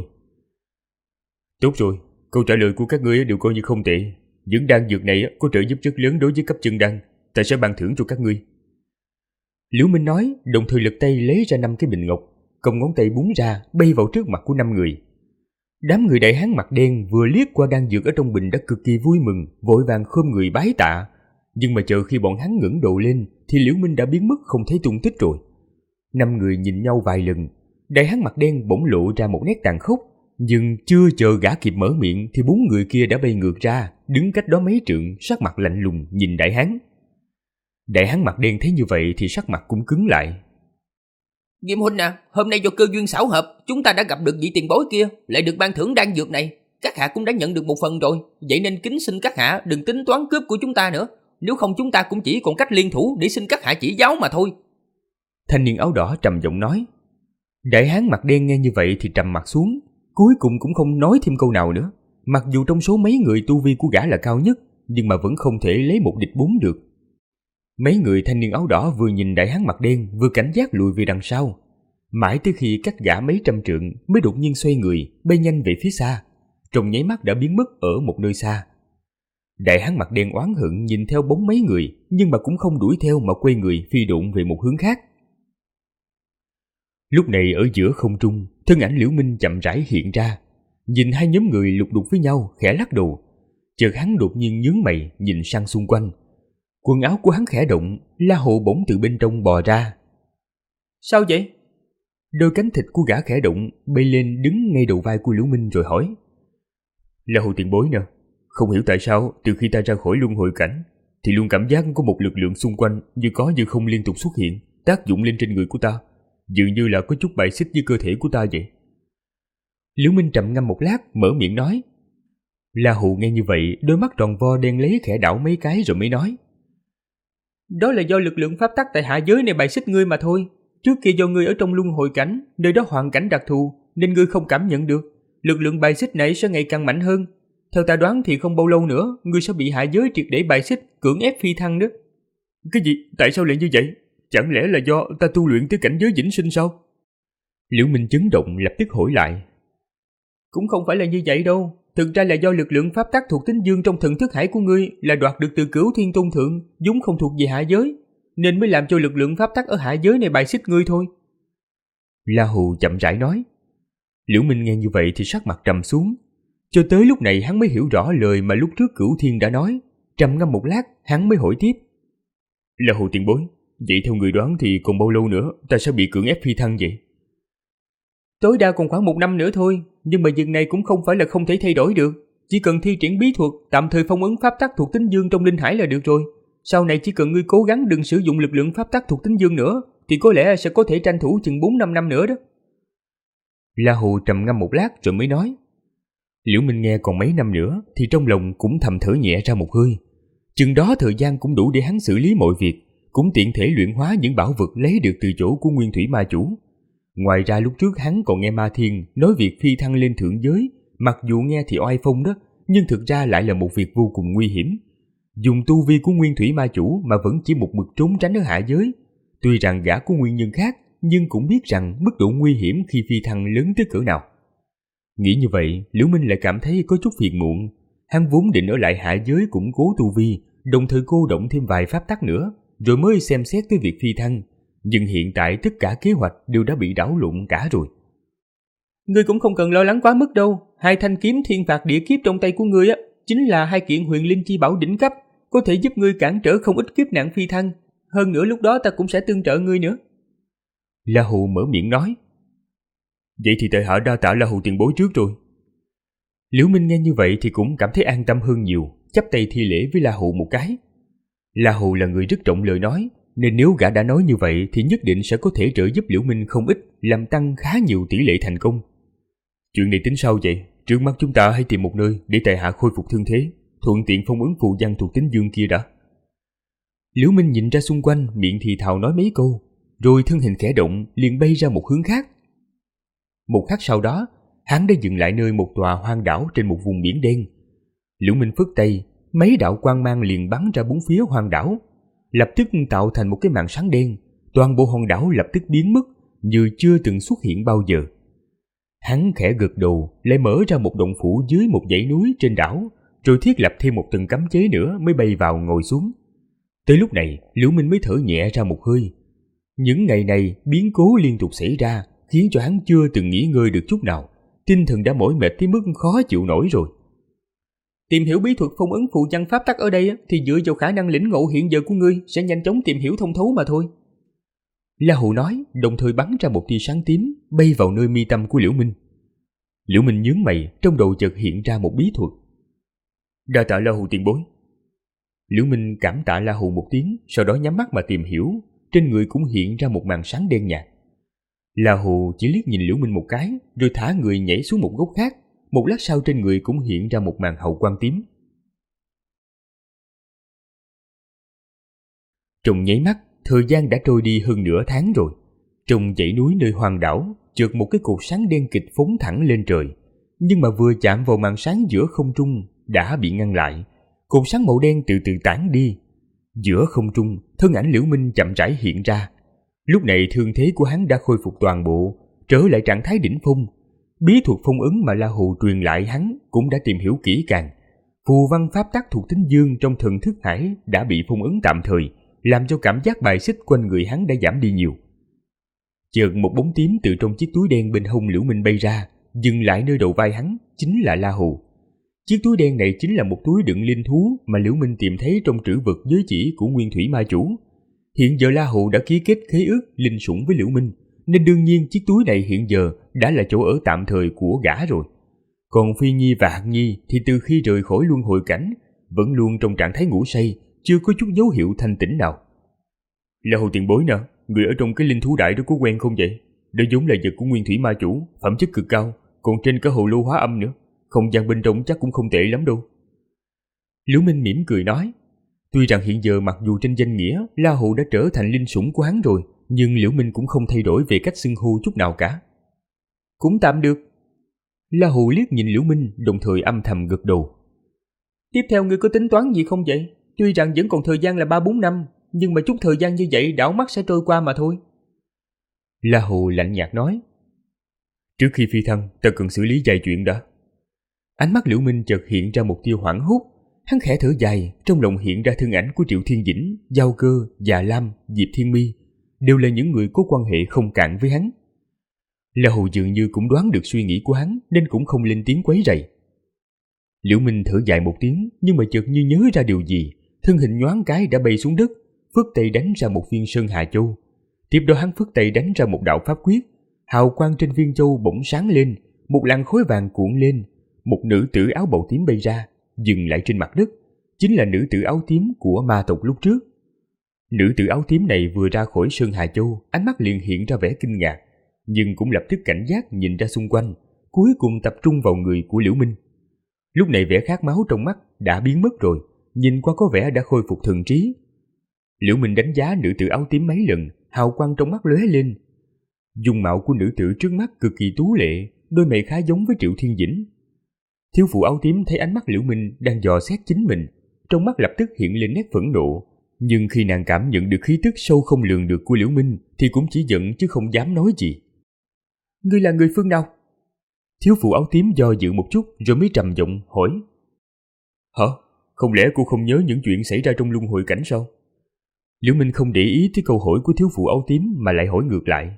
Tốt rồi, câu trả lời của các ngươi đều coi như không tệ. Những đan dược này có trợ giúp rất lớn đối với cấp chân đan, ta sẽ ban thưởng cho các ngươi. Liễu Minh nói, đồng thời lật tay lấy ra 5 cái bình ngọc, cong ngón tay búng ra bay vào trước mặt của 5 người. Đám người đại hán mặt đen vừa liếc qua đan dược ở trong bình đã cực kỳ vui mừng, vội vàng khom người bái tạ. Nhưng mà chờ khi bọn hắn ngẩng đầu lên thì Liễu Minh đã biến mất không thấy tung tích rồi. 5 người nhìn nhau vài lần, đại hán mặt đen bỗng lộ ra một nét tàn khốc, nhưng chưa chờ gã kịp mở miệng thì 4 người kia đã bay ngược ra, đứng cách đó mấy trượng, sắc mặt lạnh lùng nhìn đại hán. Đại hán mặt đen thấy như vậy thì sắc mặt cũng cứng lại. Nghiêm huynh à, hôm nay do cơ duyên xảo hợp, chúng ta đã gặp được vị tiền bối kia, lại được ban thưởng đan dược này. Các hạ cũng đã nhận được một phần rồi, vậy nên kính xin các hạ đừng tính toán cướp của chúng ta nữa. Nếu không chúng ta cũng chỉ còn cách liên thủ để xin các hạ chỉ giáo mà thôi. Thanh niên áo đỏ trầm giọng nói. Đại hán mặt đen nghe như vậy thì trầm mặt xuống, cuối cùng cũng không nói thêm câu nào nữa. Mặc dù trong số mấy người tu vi của gã là cao nhất, nhưng mà vẫn không thể lấy 1 địch 4 được. Mấy người thanh niên áo đỏ vừa nhìn đại hán mặt đen vừa cảnh giác lùi về đằng sau. Mãi tới khi cách gã mấy trăm trượng mới đột nhiên xoay người, bay nhanh về phía xa, trong nháy mắt đã biến mất ở một nơi xa. Đại hán mặt đen oán hận nhìn theo bóng mấy người, nhưng mà cũng không đuổi theo mà quay người phi độn về một hướng khác. Lúc này ở giữa không trung, thân ảnh Liễu Minh chậm rãi hiện ra, nhìn hai nhóm người lục đục với nhau, khẽ lắc đầu. Chợt hắn đột nhiên nhướng mày nhìn sang xung quanh. Quần áo của hắn khẽ động, La Hồ bỗng từ bên trong bò ra. Sao vậy? Đôi cánh thịt của gã khẽ động, bay lên đứng ngay đầu vai của Liễu Minh rồi hỏi. La Hồ tiền bối nè, không hiểu tại sao từ khi ta ra khỏi luân hồi cảnh thì luôn cảm giác có một lực lượng xung quanh như có như không liên tục xuất hiện, tác dụng lên trên người của ta, dường như là có chút bài xích với cơ thể của ta vậy. Liễu Minh trầm ngâm một lát mở miệng nói. La Hồ nghe như vậy, đôi mắt tròn vo đen lấy khẽ đảo mấy cái rồi mới nói. Đó là do lực lượng pháp tắc tại hạ giới này bài xích ngươi mà thôi. Trước kia do ngươi ở trong luân hồi cảnh, nơi đó hoàn cảnh đặc thù nên ngươi không cảm nhận được. Lực lượng bài xích này sẽ ngày càng mạnh hơn. Theo ta đoán thì không bao lâu nữa ngươi sẽ bị hạ giới triệt để bài xích, cưỡng ép phi thăng đó. Cái gì? Tại sao lại như vậy? Chẳng lẽ là do ta tu luyện tới cảnh giới vĩnh sinh sao? Liễu Minh chấn động lập tức hỏi lại. Cũng không phải là như vậy đâu. Thực ra là do lực lượng pháp tắc thuộc tính dương trong thần thức hải của ngươi là đoạt được từ Cửu Thiên Tôn Thượng, vốn không thuộc về hạ giới, nên mới làm cho lực lượng pháp tắc ở hạ giới này bài xích ngươi thôi. La Hù chậm rãi nói. Liễu Minh nghe như vậy thì sắc mặt trầm xuống. Cho tới lúc này hắn mới hiểu rõ lời mà lúc trước Cửu Thiên đã nói. Trầm ngâm một lát, hắn mới hỏi tiếp. La Hù tiền bối, vậy theo người đoán thì còn bao lâu nữa ta sẽ bị cưỡng ép phi thăng vậy? Tối đa còn khoảng 1 năm nữa thôi, nhưng mà việc này cũng không phải là không thể thay đổi được. Chỉ cần thi triển bí thuật, tạm thời phong ấn pháp tắc thuộc tính dương trong linh hải là được rồi. Sau này chỉ cần ngươi cố gắng đừng sử dụng lực lượng pháp tắc thuộc tính dương nữa, thì có lẽ sẽ có thể tranh thủ chừng 4-5 năm nữa đó. La Hồ trầm ngâm một lát rồi mới nói. Liễu Minh nghe còn mấy năm nữa thì trong lòng cũng thầm thở nhẹ ra một hơi. Chừng đó thời gian cũng đủ để hắn xử lý mọi việc, cũng tiện thể luyện hóa những bảo vật lấy được từ chỗ của Nguyên Thủy Ma Chủ. Ngoài ra lúc trước hắn còn nghe Ma Thiên nói việc phi thăng lên thượng giới, mặc dù nghe thì oai phong đó, nhưng thực ra lại là một việc vô cùng nguy hiểm. Dùng tu vi của Nguyên Thủy Ma Chủ mà vẫn chỉ một mực trốn tránh ở hạ giới. Tuy rằng gã có nguyên nhân khác, nhưng cũng biết rằng mức độ nguy hiểm khi phi thăng lớn tới cỡ nào. Nghĩ như vậy, Liễu Minh lại cảm thấy có chút phiền muộn. Hắn vốn định ở lại hạ giới củng cố tu vi, đồng thời cô động thêm vài pháp tắc nữa, rồi mới xem xét tới việc phi thăng. Nhưng hiện tại tất cả kế hoạch đều đã bị đảo lộn cả rồi. Ngươi cũng không cần lo lắng quá mức đâu. 2 thanh kiếm thiên phạt địa kiếp trong tay của ngươi á, chính là 2 kiện huyền linh chi bảo đỉnh cấp, có thể giúp ngươi cản trở không ít kiếp nạn phi thăng. Hơn nữa lúc đó ta cũng sẽ tương trợ ngươi nữa. La Hù mở miệng nói. Vậy thì tại hạ đa tạ La Hù tiền bối trước rồi. Liễu Minh nghe như vậy thì cũng cảm thấy an tâm hơn nhiều, chắp tay thi lễ với La Hù một cái. La Hù là người rất trọng lời nói, nên nếu gã đã nói như vậy thì nhất định sẽ có thể trợ giúp Liễu Minh không ít, làm tăng khá nhiều tỷ lệ thành công. Chuyện này tính sau vậy, trước mắt chúng ta hãy tìm một nơi để tại hạ khôi phục thương thế, thuận tiện phong ấn phù văn thuộc tính dương kia đã. Liễu Minh nhìn ra xung quanh, miệng thì thào nói mấy câu, rồi thân hình khẽ động liền bay ra một hướng khác. Một khắc sau đó, hắn đã dừng lại nơi một tòa hoang đảo trên một vùng biển đen. Liễu Minh phất tay, mấy đạo quang mang liền bắn ra bốn phía hoang đảo, lập tức tạo thành một cái màn sáng đen. Toàn bộ hòn đảo lập tức biến mất như chưa từng xuất hiện bao giờ. Hắn khẽ gật đầu, lại mở ra một động phủ dưới một dãy núi trên đảo, rồi thiết lập thêm một tầng cấm chế nữa mới bay vào ngồi xuống. Tới lúc này, Liễu Minh mới thở nhẹ ra một hơi. Những ngày này biến cố liên tục xảy ra, khiến cho hắn chưa từng nghỉ ngơi được chút nào, tinh thần đã mỏi mệt tới mức khó chịu nổi rồi. Tìm hiểu bí thuật phong ấn phù văn pháp tắc ở đây thì dựa vào khả năng lĩnh ngộ hiện giờ của ngươi sẽ nhanh chóng tìm hiểu thông thấu mà thôi. La Hù nói, đồng thời bắn ra một tia sáng tím bay vào nơi mi tâm của Liễu Minh. Liễu Minh nhướng mày, trong đầu chợt hiện ra một bí thuật. Đa tạ La Hù tiền bối. Liễu Minh cảm tạ La Hù một tiếng, sau đó nhắm mắt mà tìm hiểu. Trên người cũng hiện ra một màn sáng đen nhạt. La Hù chỉ liếc nhìn Liễu Minh một cái, rồi thả người nhảy xuống một góc khác. Một lát sau trên người cũng hiện ra một màn hào quang tím. Trong nháy mắt, thời gian đã trôi đi hơn nửa tháng rồi. Trong dãy núi nơi hoang đảo, chợt một cái cột sáng đen kịt phóng thẳng lên trời. Nhưng mà vừa chạm vào màn sáng giữa không trung đã bị ngăn lại. Cột sáng màu đen từ từ tản đi. Giữa không trung, thân ảnh Liễu Minh chậm rãi hiện ra. Lúc này thương thế của hắn đã khôi phục toàn bộ, trở lại trạng thái đỉnh phong. Bí thuật phong ấn mà La Hù truyền lại hắn cũng đã tìm hiểu kỹ càng. Phù văn pháp tắc thuộc tính dương trong thần thức hải đã bị phong ấn tạm thời, làm cho cảm giác bài xích quanh người hắn đã giảm đi nhiều. Chợt một bóng tím từ trong chiếc túi đen bên hông Liễu Minh bay ra, dừng lại nơi đầu vai hắn, chính là La Hù. Chiếc túi đen này chính là một túi đựng linh thú mà Liễu Minh tìm thấy trong trữ vật giới chỉ của Nguyên Thủy Ma Chủ. Hiện giờ La Hù đã ký kết khế ước linh sủng với Liễu Minh, nên đương nhiên chiếc túi này hiện giờ đã là chỗ ở tạm thời của gã rồi. Còn Phi Nhi và Hạc Nhi thì từ khi rời khỏi luân hồi cảnh, vẫn luôn trong trạng thái ngủ say, chưa có chút dấu hiệu thanh tỉnh nào. La Hù tiền bối nè, người ở trong cái linh thú đại đó có quen không vậy? Đó giống là vật của Nguyên Thủy Ma Chủ, phẩm chất cực cao, còn trên cả hồ lô hóa âm nữa. Không gian bên trong chắc cũng không tệ lắm đâu. Liễu Minh mỉm cười nói, tuy rằng hiện giờ mặc dù trên danh nghĩa La Hù đã trở thành linh sủng của hắn rồi, nhưng Liễu Minh cũng không thay đổi về cách xưng hô chút nào cả. Cũng tạm được. La Hù liếc nhìn Liễu Minh, đồng thời âm thầm gật đầu. Tiếp theo ngươi có tính toán gì không vậy? Tuy rằng vẫn còn thời gian là 3-4 năm, nhưng mà chút thời gian như vậy đảo mắt sẽ trôi qua mà thôi. La Hù lạnh nhạt nói, trước khi phi thăng ta cần xử lý vài chuyện đã. Ánh mắt Liễu Minh chợt hiện ra một tia hoảng hốt. Hắn khẽ thở dài, trong lòng hiện ra thân ảnh của Triệu Thiên Dĩnh, Giao Cơ, Già Lam, Diệp Thiên Mi, đều là những người có quan hệ không cạn với hắn. La Hù dường như cũng đoán được suy nghĩ của hắn, nên cũng không lên tiếng quấy rầy. Liễu Minh thở dài một tiếng, nhưng mà chợt như nhớ ra điều gì, thân hình nhoáng cái đã bay xuống đất, phất tay đánh ra một viên Sơn Hà Châu. Tiếp đó hắn phất tay đánh ra một đạo pháp quyết, hào quang trên viên châu bỗng sáng lên, một làn khói vàng cuộn lên, một nữ tử áo bào tím bay ra, dừng lại trên mặt đất, chính là nữ tử áo tím của ma tộc lúc trước. Nữ tử áo tím này vừa ra khỏi Sơn Hà Châu, ánh mắt liền hiện ra vẻ kinh ngạc, nhưng cũng lập tức cảnh giác nhìn ra xung quanh, cuối cùng tập trung vào người của Liễu Minh. Lúc này vẻ khát máu trong mắt đã biến mất rồi, nhìn qua có vẻ đã khôi phục thần trí. Liễu Minh đánh giá nữ tử áo tím mấy lần, hào quang trong mắt lóe lên. Dung mạo của nữ tử trước mắt cực kỳ tú lệ, đôi mày khá giống với Triệu Thiên Dĩnh. Thiếu phụ áo tím thấy ánh mắt Liễu Minh đang dò xét chính mình, trong mắt lập tức hiện lên nét phẫn nộ, nhưng khi nàng cảm nhận được khí tức sâu không lường được của Liễu Minh thì cũng chỉ giận chứ không dám nói gì. Ngươi là người phương nào? Thiếu phụ áo tím do dự một chút rồi mới trầm giọng hỏi. Hả? Không lẽ cô không nhớ những chuyện xảy ra trong luân hồi cảnh sao? Liễu Minh không để ý tới câu hỏi của thiếu phụ áo tím mà lại hỏi ngược lại.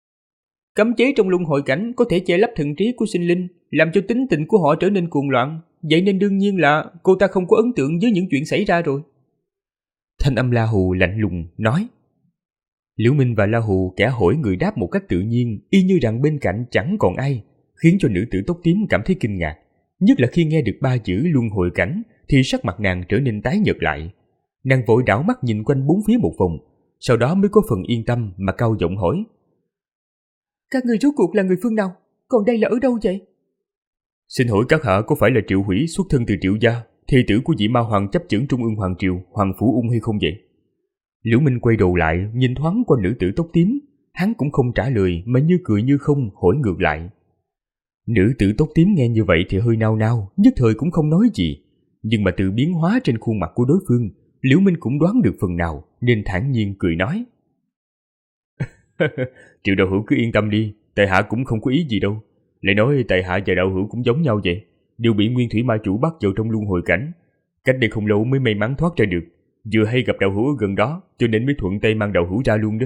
Cấm chế trong luân hồi cảnh có thể che lấp thần trí của sinh linh, làm cho tính tình của họ trở nên cuồng loạn, vậy nên đương nhiên là cô ta không có ấn tượng với những chuyện xảy ra rồi. Thanh âm La Hù lạnh lùng nói. Liễu Minh và La Hù kẻ hỏi người đáp một cách tự nhiên, y như rằng bên cạnh chẳng còn ai, khiến cho nữ tử tóc tím cảm thấy kinh ngạc, nhất là khi nghe được 3 chữ luân hồi cảnh thì sắc mặt nàng trở nên tái nhợt lại. Nàng vội đảo mắt nhìn quanh bốn phía một vòng, sau đó mới có phần yên tâm mà cao giọng hỏi. Các người rốt cuộc là người phương nào? Còn đây là ở đâu vậy? Xin hỏi các hạ có phải là Triệu Hủy xuất thân từ Triệu gia, thê tử của vị ma hoàng chấp chưởng Trung ương Hoàng Triều, Hoàng Phủ Ung hay không vậy? Liễu Minh quay đầu lại, nhìn thoáng qua nữ tử tóc tím, hắn cũng không trả lời mà như cười như không hỏi ngược lại. Nữ tử tóc tím nghe như vậy thì hơi nao nao, nhất thời cũng không nói gì, nhưng mà từ biến hóa trên khuôn mặt của đối phương, Liễu Minh cũng đoán được phần nào nên thản nhiên cười nói. Triệu đạo hữu cứ yên tâm đi, tại hạ cũng không có ý gì đâu. Lại nói tại hạ và đạo hữu cũng giống nhau vậy, đều bị nguyên thủy ma chủ bắt vào trong luân hồi cảnh. Cách đây không lâu mới may mắn thoát ra được, vừa hay gặp đạo hữu ở gần đó, cho nên mới thuận tay mang đạo hữu ra luôn đó.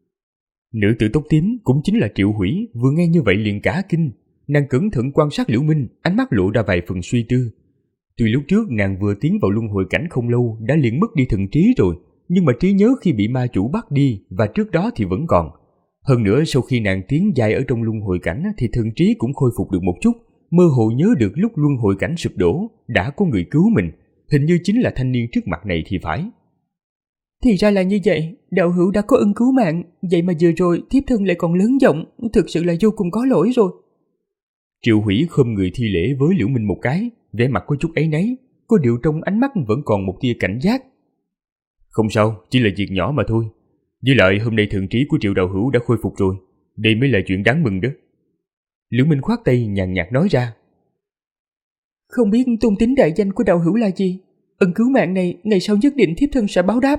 Nữ tử tóc tím cũng chính là Triệu Hủy, vừa nghe như vậy liền cả kinh. Nàng cẩn thận quan sát Liễu Minh, ánh mắt lộ ra vài phần suy tư. Tuy lúc trước nàng vừa tiến vào luân hồi cảnh không lâu đã liền mất đi thần trí rồi, nhưng mà trí nhớ khi bị ma chủ bắt đi và trước đó thì vẫn còn. Hơn nữa sau khi nàng tiến dài ở trong luân hồi cảnh thì thần trí cũng khôi phục được một chút, mơ hồ nhớ được lúc luân hồi cảnh sụp đổ đã có người cứu mình, hình như chính là thanh niên trước mặt này thì phải. Thì ra là như vậy, đạo hữu đã có ân cứu mạng, vậy mà vừa rồi thiếp thân lại còn lớn giọng, thực sự là vô cùng có lỗi rồi. Triệu Hủy khom người thi lễ với Liễu Minh một cái, vẻ mặt có chút áy náy, có điều trong ánh mắt vẫn còn một tia cảnh giác. Không sao, chỉ là việc nhỏ mà thôi. Với lại hôm nay thần trí của Triệu đạo hữu đã khôi phục rồi, đây mới là chuyện đáng mừng đó. Liễu Minh khoát tay nhàn nhạt nói ra. Không biết tôn tính đại danh của đạo hữu là gì? Ân cứu mạng này ngày sau nhất định thiếp thân sẽ báo đáp.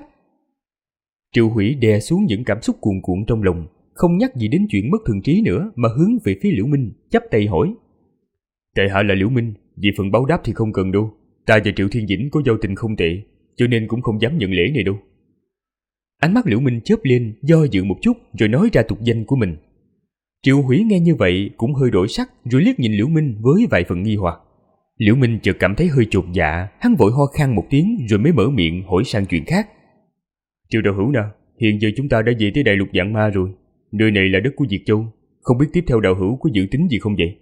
Triệu Hủy đè xuống những cảm xúc cuồn cuộn trong lòng, không nhắc gì đến chuyện mất thần trí nữa mà hướng về phía Liễu Minh, chắp tay hỏi. Tại hạ là Liễu Minh, vì phần báo đáp thì không cần đâu. Ta và Triệu Thiên Dĩnh có giao tình không tệ, cho nên cũng không dám nhận lễ này đâu. Ánh mắt Liễu Minh chớp lên, do dự một chút rồi nói ra tục danh của mình. Triệu Hủy nghe như vậy cũng hơi đổi sắc, rồi liếc nhìn Liễu Minh với vài phần nghi hoặc. Liễu Minh chợt cảm thấy hơi chột dạ, hắn vội ho khan một tiếng rồi mới mở miệng hỏi sang chuyện khác. Triệu đạo hữu nào, hiện giờ chúng ta đã về tới Đại Lục Vạn Ma rồi. Nơi này là đất của Diệt Châu, không biết tiếp theo đạo hữu có dự tính gì không vậy?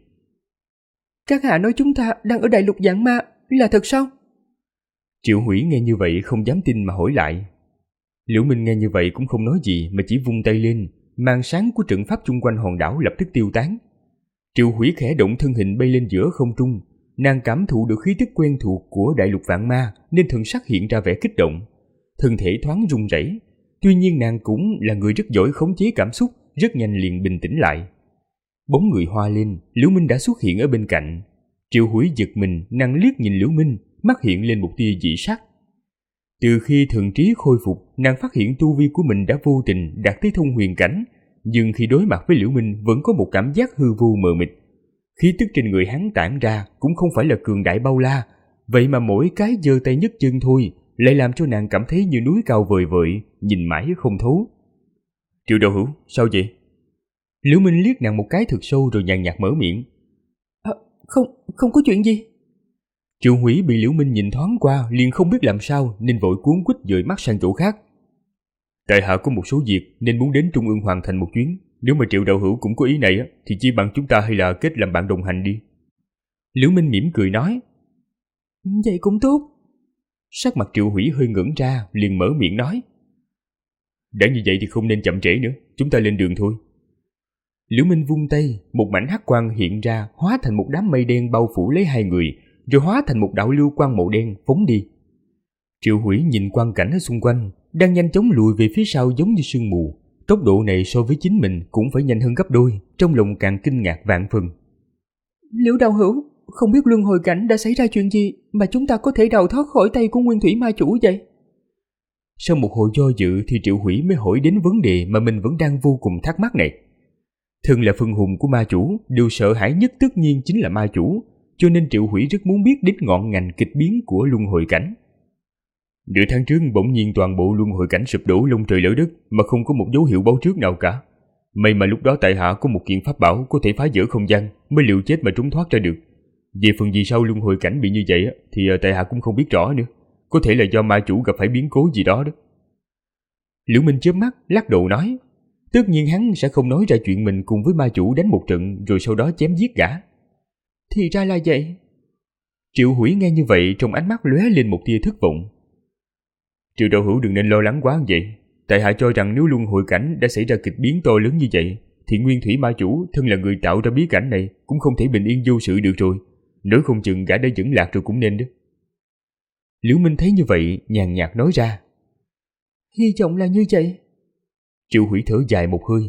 Các hạ nói chúng ta đang ở Đại Lục Vạn Ma là thật sao? Triệu Hủy nghe như vậy không dám tin mà hỏi lại. Liễu Minh nghe như vậy cũng không nói gì mà chỉ vung tay lên, màn sáng của trận pháp chung quanh hòn đảo lập tức tiêu tán. Triệu Hủy khẽ động thân hình bay lên giữa không trung, nàng cảm thụ được khí tức quen thuộc của Đại Lục Vạn Ma nên thần sắc hiện ra vẻ kích động, thân thể thoáng run rẩy. Tuy nhiên nàng cũng là người rất giỏi khống chế cảm xúc, rất nhanh liền bình tĩnh lại. Bóng người hoa lên, Liễu Minh đã xuất hiện ở bên cạnh. Triệu Hủy giật mình, nàng liếc nhìn Liễu Minh, mắt hiện lên một tia dị sắc. Từ khi thần trí khôi phục, nàng phát hiện tu vi của mình đã vô tình đạt tới thông huyền cảnh, nhưng khi đối mặt với Liễu Minh vẫn có một cảm giác hư vô mờ mịt. Khí tức trên người hắn tản ra cũng không phải là cường đại bao la, vậy mà mỗi cái giơ tay nhấc chân thôi lại làm cho nàng cảm thấy như núi cao vời vợi, nhìn mãi không thấu. Triệu đạo hữu, sao vậy? Liễu Minh liếc nàng một cái thật sâu rồi nhàn nhạt mở miệng. Không có chuyện gì. Triệu Hủy bị Liễu Minh nhìn thoáng qua liền không biết làm sao nên vội cuốn quýt dời mắt sang chỗ khác. Tại hạ có một số việc nên muốn đến Trung ương Hoàng Thành một chuyến. Nếu mà Triệu đạo hữu cũng có ý này thì chi bằng chúng ta hay là kết làm bạn đồng hành đi. Liễu Minh mỉm cười nói. Vậy cũng tốt. Sắc mặt Triệu Hủy hơi ngẩng ra liền mở miệng nói. Đã như vậy thì không nên chậm trễ nữa, chúng ta lên đường thôi. Liễu Minh vung tay, một mảnh hắc quang hiện ra hóa thành một đám mây đen bao phủ lấy hai người, rồi hóa thành một đạo lưu quang màu đen phóng đi. Triệu Hủy nhìn quang cảnh ở xung quanh, đang nhanh chóng lùi về phía sau giống như sương mù. Tốc độ này so với chính mình cũng phải nhanh hơn gấp đôi, trong lòng càng kinh ngạc vạn phần. Liễu đạo hữu, không biết luân hồi cảnh đã xảy ra chuyện gì mà chúng ta có thể đào thoát khỏi tay của nguyên thủy ma chủ vậy? Sau một hồi do dự thì Triệu Hủy mới hỏi đến vấn đề mà mình vẫn đang vô cùng thắc mắc này. Thân là phân hùng của ma chủ, điều sợ hãi nhất tất nhiên chính là ma chủ, cho nên Triệu Hủy rất muốn biết đến ngọn ngành kịch biến của luân hồi cảnh. Nửa tháng trước bỗng nhiên toàn bộ luân hồi cảnh sụp đổ lông trời lở đất mà không có một dấu hiệu báo trước nào cả. May mà lúc đó tại hạ có một kiện pháp bảo có thể phá vỡ không gian mới liều chết mà trốn thoát ra được. Về phần gì sau luân hồi cảnh bị như vậy thì tại hạ cũng không biết rõ nữa. Có thể là do ma chủ gặp phải biến cố gì đó đó. Liễu Minh chớp mắt lắc đầu nói. Tất nhiên hắn sẽ không nói ra chuyện mình cùng với ma chủ đánh một trận rồi sau đó chém giết gã. Thì ra là vậy. Triệu Hủy nghe như vậy trong ánh mắt lóe lên một tia thất vọng. Triệu đạo hữu đừng nên lo lắng quá vậy. tại hạ cho rằng nếu luân hồi cảnh đã xảy ra kịch biến to lớn như vậy, thì Nguyên Thủy Ma Chủ thân là người tạo ra bí cảnh này cũng không thể bình yên vô sự được rồi. Nếu không chừng gã đã dẫn lạc rồi cũng nên đó. Liễu Minh thấy như vậy, nhàn nhạt nói ra. Hy vọng là như vậy. Triệu Hủy thở dài một hơi.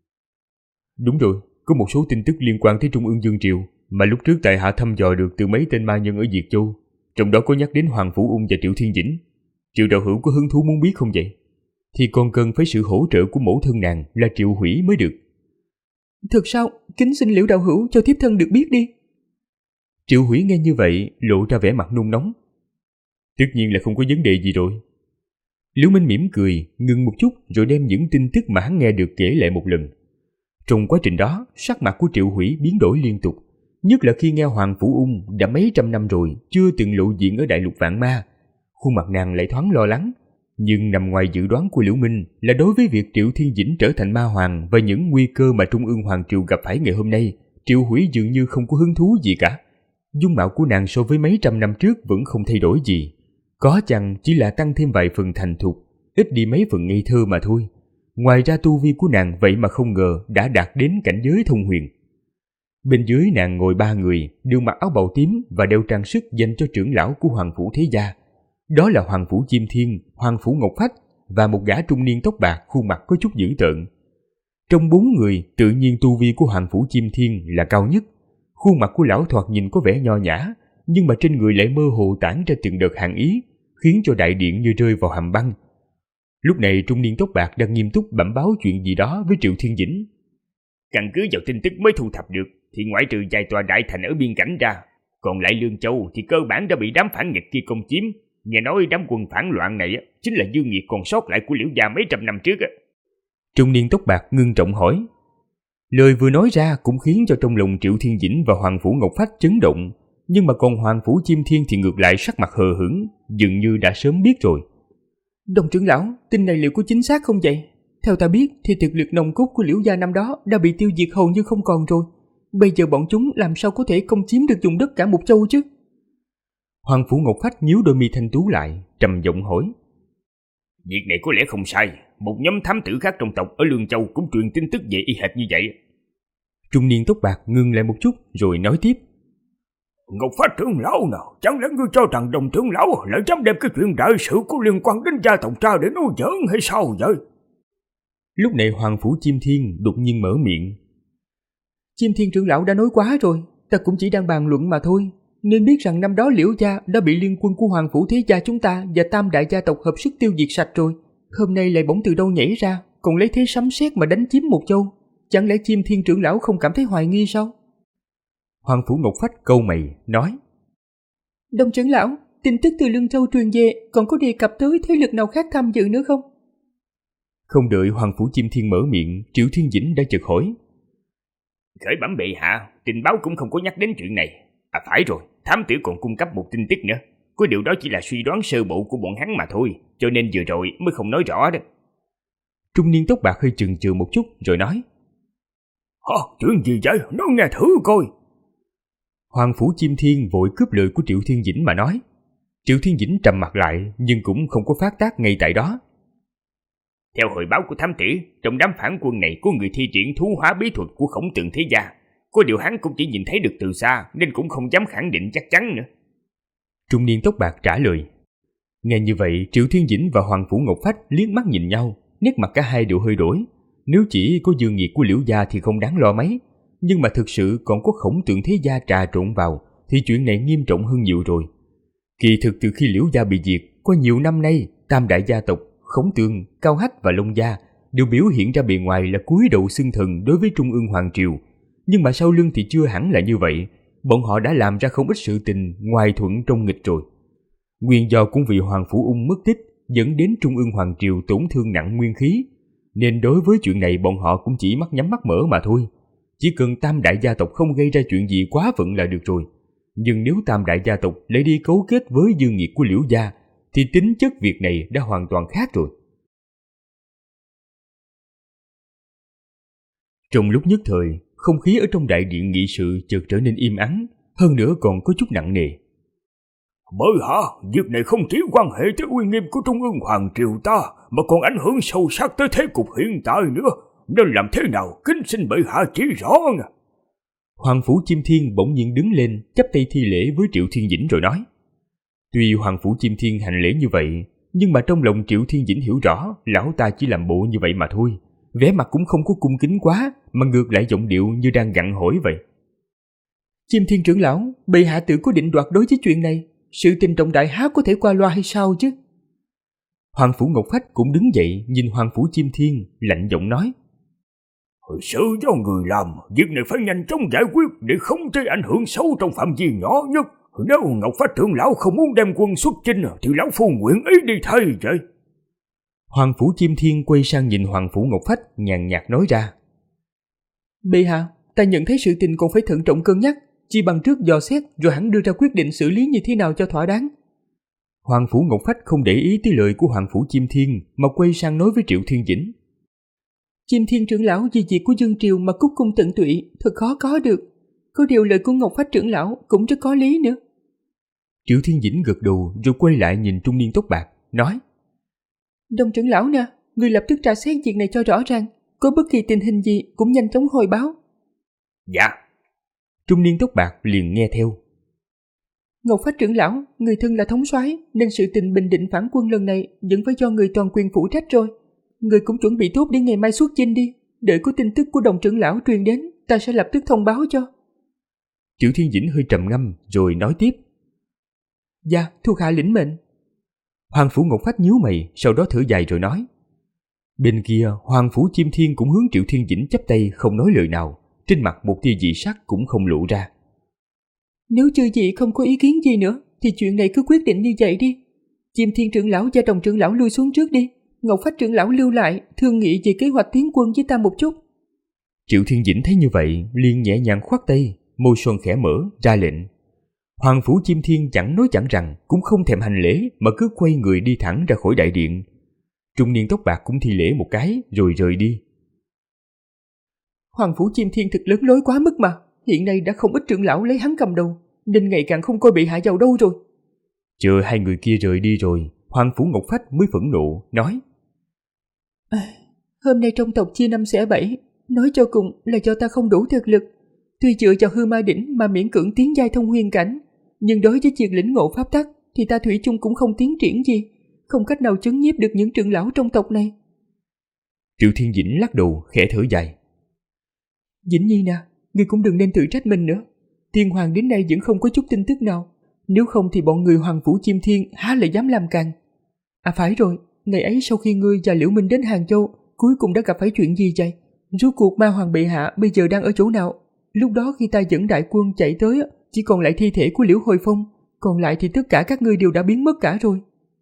Đúng rồi, có một số tin tức liên quan tới Trung ương Dương Triều mà lúc trước tại hạ thăm dò được từ mấy tên ma nhân ở Diệt Châu, trong đó có nhắc đến Hoàng Phủ Ung và Triệu Thiên Dĩnh. Triệu đạo hữu có hứng thú muốn biết không vậy? Thì còn cần phải sự hỗ trợ của mẫu thân nàng là Triệu Hủy mới được. Thực sao, kính xin Liễu đạo hữu cho thiếp thân được biết đi. Triệu Hủy nghe như vậy lộ ra vẻ mặt nôn nóng. Tất nhiên là không có vấn đề gì rồi. Liễu Minh mỉm cười, ngừng một chút rồi đem những tin tức mà hắn nghe được kể lại một lần. Trong quá trình đó, sắc mặt của Triệu Hủy biến đổi liên tục, nhất là khi nghe Hoàng Phủ Ung đã mấy trăm năm rồi chưa từng lộ diện ở đại lục vạn ma. Khuôn mặt nàng lại thoáng lo lắng, nhưng nằm ngoài dự đoán của Liễu Minh là đối với việc Triệu Thiên Dĩnh trở thành ma hoàng và những nguy cơ mà Trung ương Hoàng Triều gặp phải ngày hôm nay, Triệu Hủy dường như không có hứng thú gì cả. Dung mạo của nàng so với mấy trăm năm trước vẫn không thay đổi gì, có chăng chỉ là tăng thêm vài phần thành thục, ít đi mấy phần ngây thơ mà thôi. Ngoài ra tu vi của nàng vậy mà không ngờ đã đạt đến cảnh giới thông huyền. Bên dưới nàng ngồi 3 người, đều mặc áo bào tím và đeo trang sức dành cho trưởng lão của Hoàng Phủ Thế Gia. Đó là Hoàng Phủ Chiêm Thiên, Hoàng Phủ Ngọc Phách và một gã trung niên tóc bạc khuôn mặt có chút dữ tợn. Trong 4 người, tự nhiên tu vi của Hoàng Phủ Chiêm Thiên là cao nhất. Khuôn mặt của lão thoạt nhìn có vẻ nho nhã, nhưng mà trên người lại mơ hồ tản ra từng đợt hàn ý, khiến cho đại điện như rơi vào hầm băng. Lúc này trung niên tóc bạc đang nghiêm túc bẩm báo chuyện gì đó với Triệu Thiên Dĩnh. Căn cứ vào tin tức mới thu thập được, thì ngoại trừ vài tòa đại thành ở biên cảnh ra, còn lại Lương Châu thì cơ bản đã bị đám phản nghịch kia công chiếm. Nghe nói đám quân phản loạn này chính là dư nghiệt còn sót lại của Liễu gia mấy trăm năm trước. Trung niên tóc bạc ngưng trọng hỏi. Lời vừa nói ra cũng khiến cho trong lòng Triệu Thiên Dĩnh và Hoàng Phủ Ngọc Phách chấn động, nhưng mà còn Hoàng Phủ Chiêm Thiên thì ngược lại sắc mặt hờ hững, dường như đã sớm biết rồi. Đồng trưởng lão, tin này liệu có chính xác không vậy? Theo ta biết thì thực lực nòng cốt của Liễu gia năm đó đã bị tiêu diệt hầu như không còn rồi. Bây giờ bọn chúng làm sao có thể công chiếm được vùng đất cả một châu chứ? Hoàng Phủ Ngọc Phách nhíu đôi mi thanh tú lại, trầm giọng hỏi. Việc này có lẽ không sai, một nhóm thám tử khác trong tộc ở Lương Châu cũng truyền tin tức về y hệt như vậy. Trung niên tóc bạc ngưng lại một chút rồi nói tiếp. Ngọc Phách trưởng lão nào, chẳng lẽ ngươi cho rằng đồng trưởng lão lại dám đem cái chuyện đại sự có liên quan đến gia tộc ra để nói giỡn hay sao vậy? Lúc này Hoàng Phủ Chiêm Thiên đột nhiên mở miệng. Chiêm Thiên trưởng lão đã nói quá rồi, ta cũng chỉ đang bàn luận mà thôi. Nên biết rằng năm đó Liễu gia đã bị liên quân của Hoàng Phủ Thế Gia chúng ta và tam đại gia tộc hợp sức tiêu diệt sạch rồi. Hôm nay lại bỗng từ đâu nhảy ra, còn lấy thế sấm sét mà đánh chiếm một châu. Chẳng lẽ Chiêm Thiên trưởng lão không cảm thấy hoài nghi sao? Hoàng Phủ Ngọc Phách câu mày nói. Đồng trưởng lão, tin tức từ Lương Châu truyền về còn có đề cập tới thế lực nào khác tham dự nữa không? Không đợi Hoàng Phủ Chiêm Thiên mở miệng, Triệu Thiên Dĩnh đã chợt hỏi. Khởi bẩm bệ hạ, tình báo cũng không có nhắc đến chuyện này. À phải rồi, thám tử còn cung cấp một tin tức nữa. Có điều đó chỉ là suy đoán sơ bộ của bọn hắn mà thôi, cho nên vừa rồi mới không nói rõ đó. Trung niên tóc bạc hơi chần chừ một chút rồi nói. Chuyện gì vậy? Nói nghe thử coi. Hoàng Phủ Chiêm Thiên vội cướp lời của Triệu Thiên Dĩnh mà nói. Triệu Thiên Dĩnh trầm mặt lại nhưng cũng không có phát tác ngay tại đó. Theo hồi báo của thám tử, trong đám phản quân này có người thi triển thú hóa bí thuật của Khổng Tường Thế Gia. Có điều hắn cũng chỉ nhìn thấy được từ xa nên cũng không dám khẳng định chắc chắn nữa. Trung niên tóc bạc trả lời. Nghe như vậy, Triệu Thiên Dĩnh và Hoàng Phủ Ngọc Phách liếc mắt nhìn nhau, nét mặt cả hai đều hơi đổi. Nếu chỉ có dương nghiệt của Liễu gia thì không đáng lo mấy, nhưng mà thực sự còn có Khổng Tường Thế Gia trà trộn vào thì chuyện này nghiêm trọng hơn nhiều rồi. Kỳ thực từ khi Liễu gia bị diệt, có nhiều năm nay, tam đại gia tộc Khổng Tường, Cao Hách và Long gia đều biểu hiện ra bề ngoài là cúi đầu xưng thần đối với Trung ương Hoàng Triều. Nhưng mà sau lưng thì chưa hẳn là như vậy, bọn họ đã làm ra không ít sự tình ngoài thuận trong nghịch rồi. Nguyên do cũng vì Hoàng Phủ Ung mất tích dẫn đến Trung ương Hoàng Triều tổn thương nặng nguyên khí, nên đối với chuyện này bọn họ cũng chỉ mắt nhắm mắt mở mà thôi. Chỉ cần tam đại gia tộc không gây ra chuyện gì quá phận là được rồi. Nhưng nếu tam đại gia tộc lại đi cấu kết với dương nghiệt của Liễu gia thì tính chất việc này đã hoàn toàn khác rồi. Trong lúc nhất thời, không khí ở trong đại điện nghị sự chợt trở nên im ắng, hơn nữa còn có chút nặng nề. Bởi hạ, việc này không chỉ quan hệ tới uy nghiêm của Trung ương Hoàng triều ta, mà còn ảnh hưởng sâu sắc tới thế cục hiện tại nữa. Nên làm thế nào, kính xin bệ hạ chỉ rõ nha. Hoàng Phủ Chim Thiên bỗng nhiên đứng lên, chắp tay thi lễ với Triệu Thiên Dĩnh rồi nói. Tuy Hoàng Phủ Chim Thiên hành lễ như vậy, nhưng mà trong lòng Triệu Thiên Dĩnh hiểu rõ lão ta chỉ làm bộ như vậy mà thôi. Vẻ mặt cũng không có cung kính quá, mà ngược lại giọng điệu như đang gặng hỏi vậy. Chim Thiên trưởng lão, bệ hạ tự có định đoạt đối với chuyện này. Sự tình trọng đại há có thể qua loa hay sao chứ? Hoàng Phủ Ngọc Phách cũng đứng dậy nhìn Hoàng Phủ Chim Thiên, lạnh giọng nói. Hồi sự do người làm, việc này phải nhanh chóng giải quyết để không gây ảnh hưởng xấu trong phạm vi nhỏ nhất. Nếu Ngọc Phách trưởng lão không muốn đem quân xuất chinh thì lão phu nguyện ý đi thay vậy. Hoàng Phủ Chim Thiên quay sang nhìn Hoàng Phủ Ngọc Phách, nhàn nhạt nói ra. Bệ hạ, ta nhận thấy sự tình còn phải thận trọng cân nhắc, chỉ bằng trước dò xét rồi hẳn đưa ra quyết định xử lý như thế nào cho thỏa đáng. Hoàng Phủ Ngọc Phách không để ý tới lời của Hoàng Phủ Chim Thiên mà quay sang nói với Triệu Thiên Dĩnh. Chim Thiên trưởng lão vì việc của Dương Triều mà cúc cung tận tụy, thật khó có được. Có điều lời của Ngọc Phách trưởng lão cũng rất có lý nữa. Triệu Thiên Dĩnh gật đầu rồi quay lại nhìn trung niên tóc bạc, nói. Đồng trưởng lão nè, người lập tức tra xét việc này cho rõ ràng. Có bất kỳ tình hình gì cũng nhanh chóng hồi báo. Dạ. Trung niên tóc bạc liền nghe theo. Ngọc Phách trưởng lão, người thân là thống soái nên sự tình bình định phản quân lần này vẫn phải do người toàn quyền phụ trách rồi. Người cũng chuẩn bị tốt để ngày mai xuất chinh đi. Đợi có tin tức của đồng trưởng lão truyền đến, ta sẽ lập tức thông báo cho. Triệu Thiên Dĩnh hơi trầm ngâm rồi nói tiếp. Dạ, thuộc hạ lĩnh mệnh. Hoàng Phủ Ngọc Phách nhíu mày, sau đó thở dài rồi nói. Bên kia, Hoàng Phủ Chim Thiên cũng hướng Triệu Thiên Dĩnh chắp tay không nói lời nào, trên mặt một tia dị sắc cũng không lộ ra. Nếu chư vị không có ý kiến gì nữa, thì chuyện này cứ quyết định như vậy đi. Chim Thiên trưởng lão và đồng trưởng lão lui xuống trước đi. Ngọc Phách trưởng lão lưu lại, thương nghị về kế hoạch tiến quân với ta một chút. Triệu Thiên Dĩnh thấy như vậy, liền nhẹ nhàng khoát tay, môi son khẽ mở, ra lệnh. Hoàng Phủ Chim Thiên chẳng nói chẳng rằng, cũng không thèm hành lễ mà cứ quay người đi thẳng ra khỏi đại điện. Trung niên tóc bạc cũng thi lễ một cái rồi rời đi. Hoàng Phủ Chim Thiên thực lớn lối quá mức mà, hiện nay đã không ít trưởng lão lấy hắn cầm đầu, nên ngày càng không coi bị hạ vào đâu rồi. Chờ hai người kia rời đi rồi, Hoàng Phủ Ngọc Phách mới phẫn nộ, nói. Hôm nay trong tộc chia 5 xẻ 7, nói cho cùng là do ta không đủ thực lực. Tuy dựa vào hư ma đỉnh mà miễn cưỡng tiến giai thông huyền cảnh, nhưng đối với việc lĩnh ngộ pháp tắc thì ta thủy chung cũng không tiến triển gì, không cách nào chấn nhiếp được những trưởng lão trong tộc này. Triệu Thiên Dĩnh lắc đầu khẽ thở dài. Dĩnh Nhi nè, ngươi cũng đừng nên tự trách mình nữa. Tiên hoàng đến nay vẫn không có chút tin tức nào, nếu không thì bọn người Hoàng Phủ Chim Thiên há lại dám làm càng. À phải rồi, ngày ấy sau khi ngươi và Liễu Minh đến Hàng Châu, cuối cùng đã gặp phải chuyện gì vậy? Rốt cuộc ma hoàng bệ hạ bây giờ đang ở chỗ nào? Lúc đó khi ta dẫn đại quân chạy tới, chỉ còn lại thi thể của Liễu Hồi Phong, còn lại thì tất cả các ngươi đều đã biến mất cả rồi.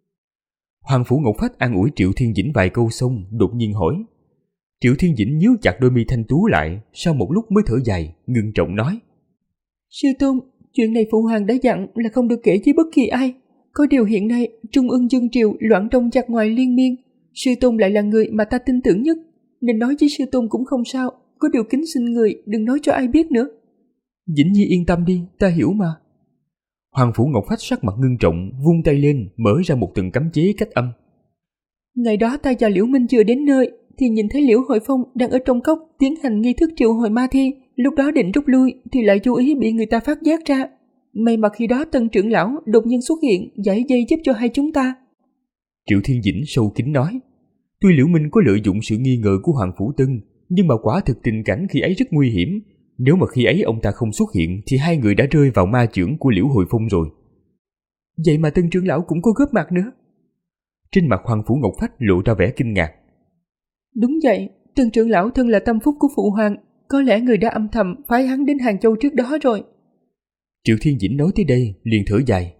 Hoàng Phủ Ngọc Phách an ủi Triệu Thiên Dĩnh vài câu xong, đột nhiên hỏi. Triệu Thiên Dĩnh nhíu chặt đôi mi thanh tú lại, sau một lúc mới thở dài, ngưng trọng nói. Sư tôn, chuyện này phụ hoàng đã dặn là không được kể với bất kỳ ai. Có điều hiện nay Trung ương Dương Triều loạn trong giặc ngoài liên miên, sư tôn lại là người mà ta tin tưởng nhất, nên nói với sư tôn cũng không sao. Có điều kính xin người đừng nói cho ai biết nữa. Dĩnh Nhi yên tâm đi, ta hiểu mà. Hoàng Phủ Ngọc Phách sắc mặt ngưng trọng, vung tay lên mở ra một tầng cấm chế cách âm. Ngày đó ta và Liễu Minh chưa đến nơi thì nhìn thấy Liễu Hồi Phong đang ở trong cốc tiến hành nghi thức triệu hồi ma thi. Lúc đó định rút lui thì lại chú ý bị người ta phát giác ra. May mà khi đó tân trưởng lão đột nhiên xuất hiện, giải dây giúp cho hai chúng ta. Triệu Thiên Dĩnh sâu kín nói. Tuy Liễu Minh có lợi dụng sự nghi ngờ của Hoàng Phủ Tân, nhưng mà quả thực tình cảnh khi ấy rất nguy hiểm. Nếu mà khi ấy ông ta không xuất hiện thì hai người đã rơi vào ma chưởng của Liễu Hồi Phong rồi. Vậy mà tân trưởng lão cũng có góp mặt nữa. Trên mặt Hoàng Phủ Ngọc Phách lộ ra vẻ kinh ngạc. Đúng vậy, tân trưởng lão thân là tâm phúc của phụ hoàng, có lẽ người đã âm thầm phái hắn đến Hàng Châu trước đó rồi. Triệu Thiên Dĩnh nói tới đây liền thở dài.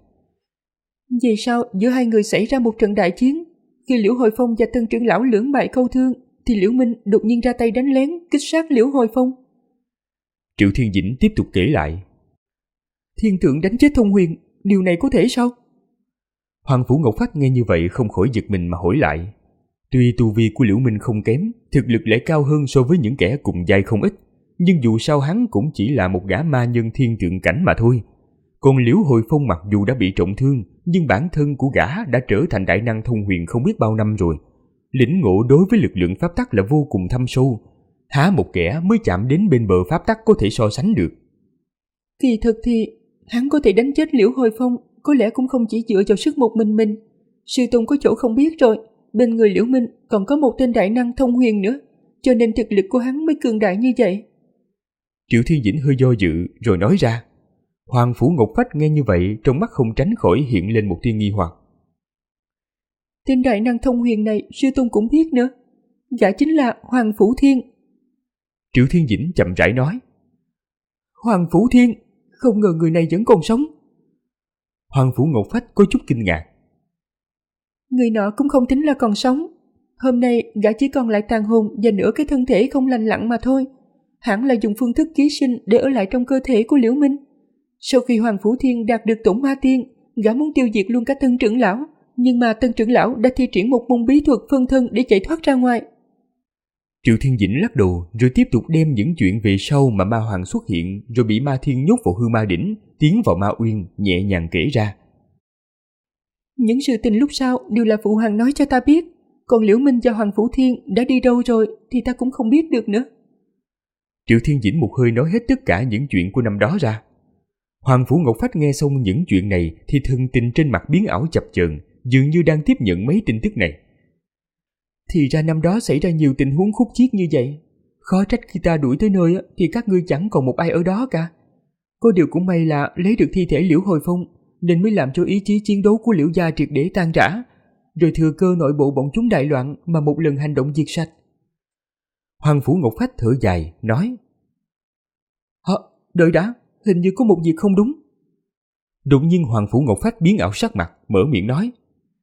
Vì sao giữa hai người xảy ra một trận đại chiến? Khi Liễu Hồi Phong và tân trưởng lão lưỡng bại câu thương thì Liễu Minh đột nhiên ra tay đánh lén kích sát Liễu Hồi Phong. Triệu Thiên Dĩnh tiếp tục kể lại. Thiên tượng đánh chết Thông Huyền, điều này có thể sao? Hoàng Phủ Ngọc Phách nghe như vậy không khỏi giật mình mà hỏi lại. Tuy tu vi của Liễu Minh không kém, thực lực lại cao hơn so với những kẻ cùng giai không ít, nhưng dù sao hắn cũng chỉ là một gã ma nhân thiên tượng cảnh mà thôi. Còn Liễu Hồi Phong mặc dù đã bị trọng thương, nhưng bản thân của gã đã trở thành đại năng thông huyền không biết bao năm rồi. Lĩnh ngộ đối với lực lượng pháp tắc là vô cùng thâm sâu. Há một kẻ mới chạm đến bên bờ pháp tắc có thể so sánh được. Kỳ thực thì hắn có thể đánh chết Liễu Hồi Phong, có lẽ cũng không chỉ dựa vào sức một mình. Sư tôn có chỗ không biết rồi, bên người Liễu Minh còn có một tên đại năng thông huyền nữa, cho nên thực lực của hắn mới cường đại như vậy. Triệu Thiên Dĩnh hơi do dự rồi nói ra. Hoàng Phủ Ngọc Phách nghe như vậy, trong mắt không tránh khỏi hiện lên một tia nghi hoặc. Tên đại năng thông huyền này sư tôn cũng biết nữa, gã chính là Hoàng Phủ Thiên. Triệu Thiên Dĩnh chậm rãi nói. Hoàng Phủ Thiên, không ngờ người này vẫn còn sống. Hoàng Phủ Ngọc Phách có chút kinh ngạc. Người nọ cũng không tính là còn sống. Hôm nay gã chỉ còn lại tàn hồn và nửa cái thân thể không lành lặn mà thôi. Hẳn là dùng phương thức ký sinh để ở lại trong cơ thể của Liễu Minh. Sau khi Hoàng Phủ Thiên đạt được Tổn Ma Tiên, gã muốn tiêu diệt luôn cả Tân trưởng lão, nhưng mà Tân trưởng lão đã thi triển một môn bí thuật phân thân để chạy thoát ra ngoài. Triệu Thiên Dĩnh lắc đầu rồi tiếp tục đem những chuyện về sau mà Ma Hoàng xuất hiện rồi bị Ma Thiên nhốt vào hư ma đỉnh, tiến vào Ma Uyên, nhẹ nhàng kể ra. Những sự tình lúc sau đều là Phụ Hoàng nói cho ta biết, còn Liễu Minh và Hoàng Phủ Thiên đã đi đâu rồi thì ta cũng không biết được nữa. Triệu Thiên Dĩnh một hơi nói hết tất cả những chuyện của năm đó ra. Hoàng Phủ Ngọc Phách nghe xong những chuyện này thì thần tình trên mặt biến ảo chập chờn, dường như đang tiếp nhận mấy tin tức này. Thì ra năm đó xảy ra nhiều tình huống khúc chiết như vậy. Khó trách khi ta đuổi tới nơi thì các ngươi chẳng còn một ai ở đó cả. Có điều cũng may là lấy được thi thể Liễu Hồi Phong, nên mới làm cho ý chí chiến đấu của Liễu gia triệt để tan rã, rồi thừa cơ nội bộ bọn chúng đại loạn mà một lần hành động diệt sạch. Hoàng Phủ Ngọc Phách thở dài, nói. Đợi đã, hình như có một việc không đúng. Đột nhiên Hoàng Phủ Ngọc Phách biến ảo sắc mặt, mở miệng nói.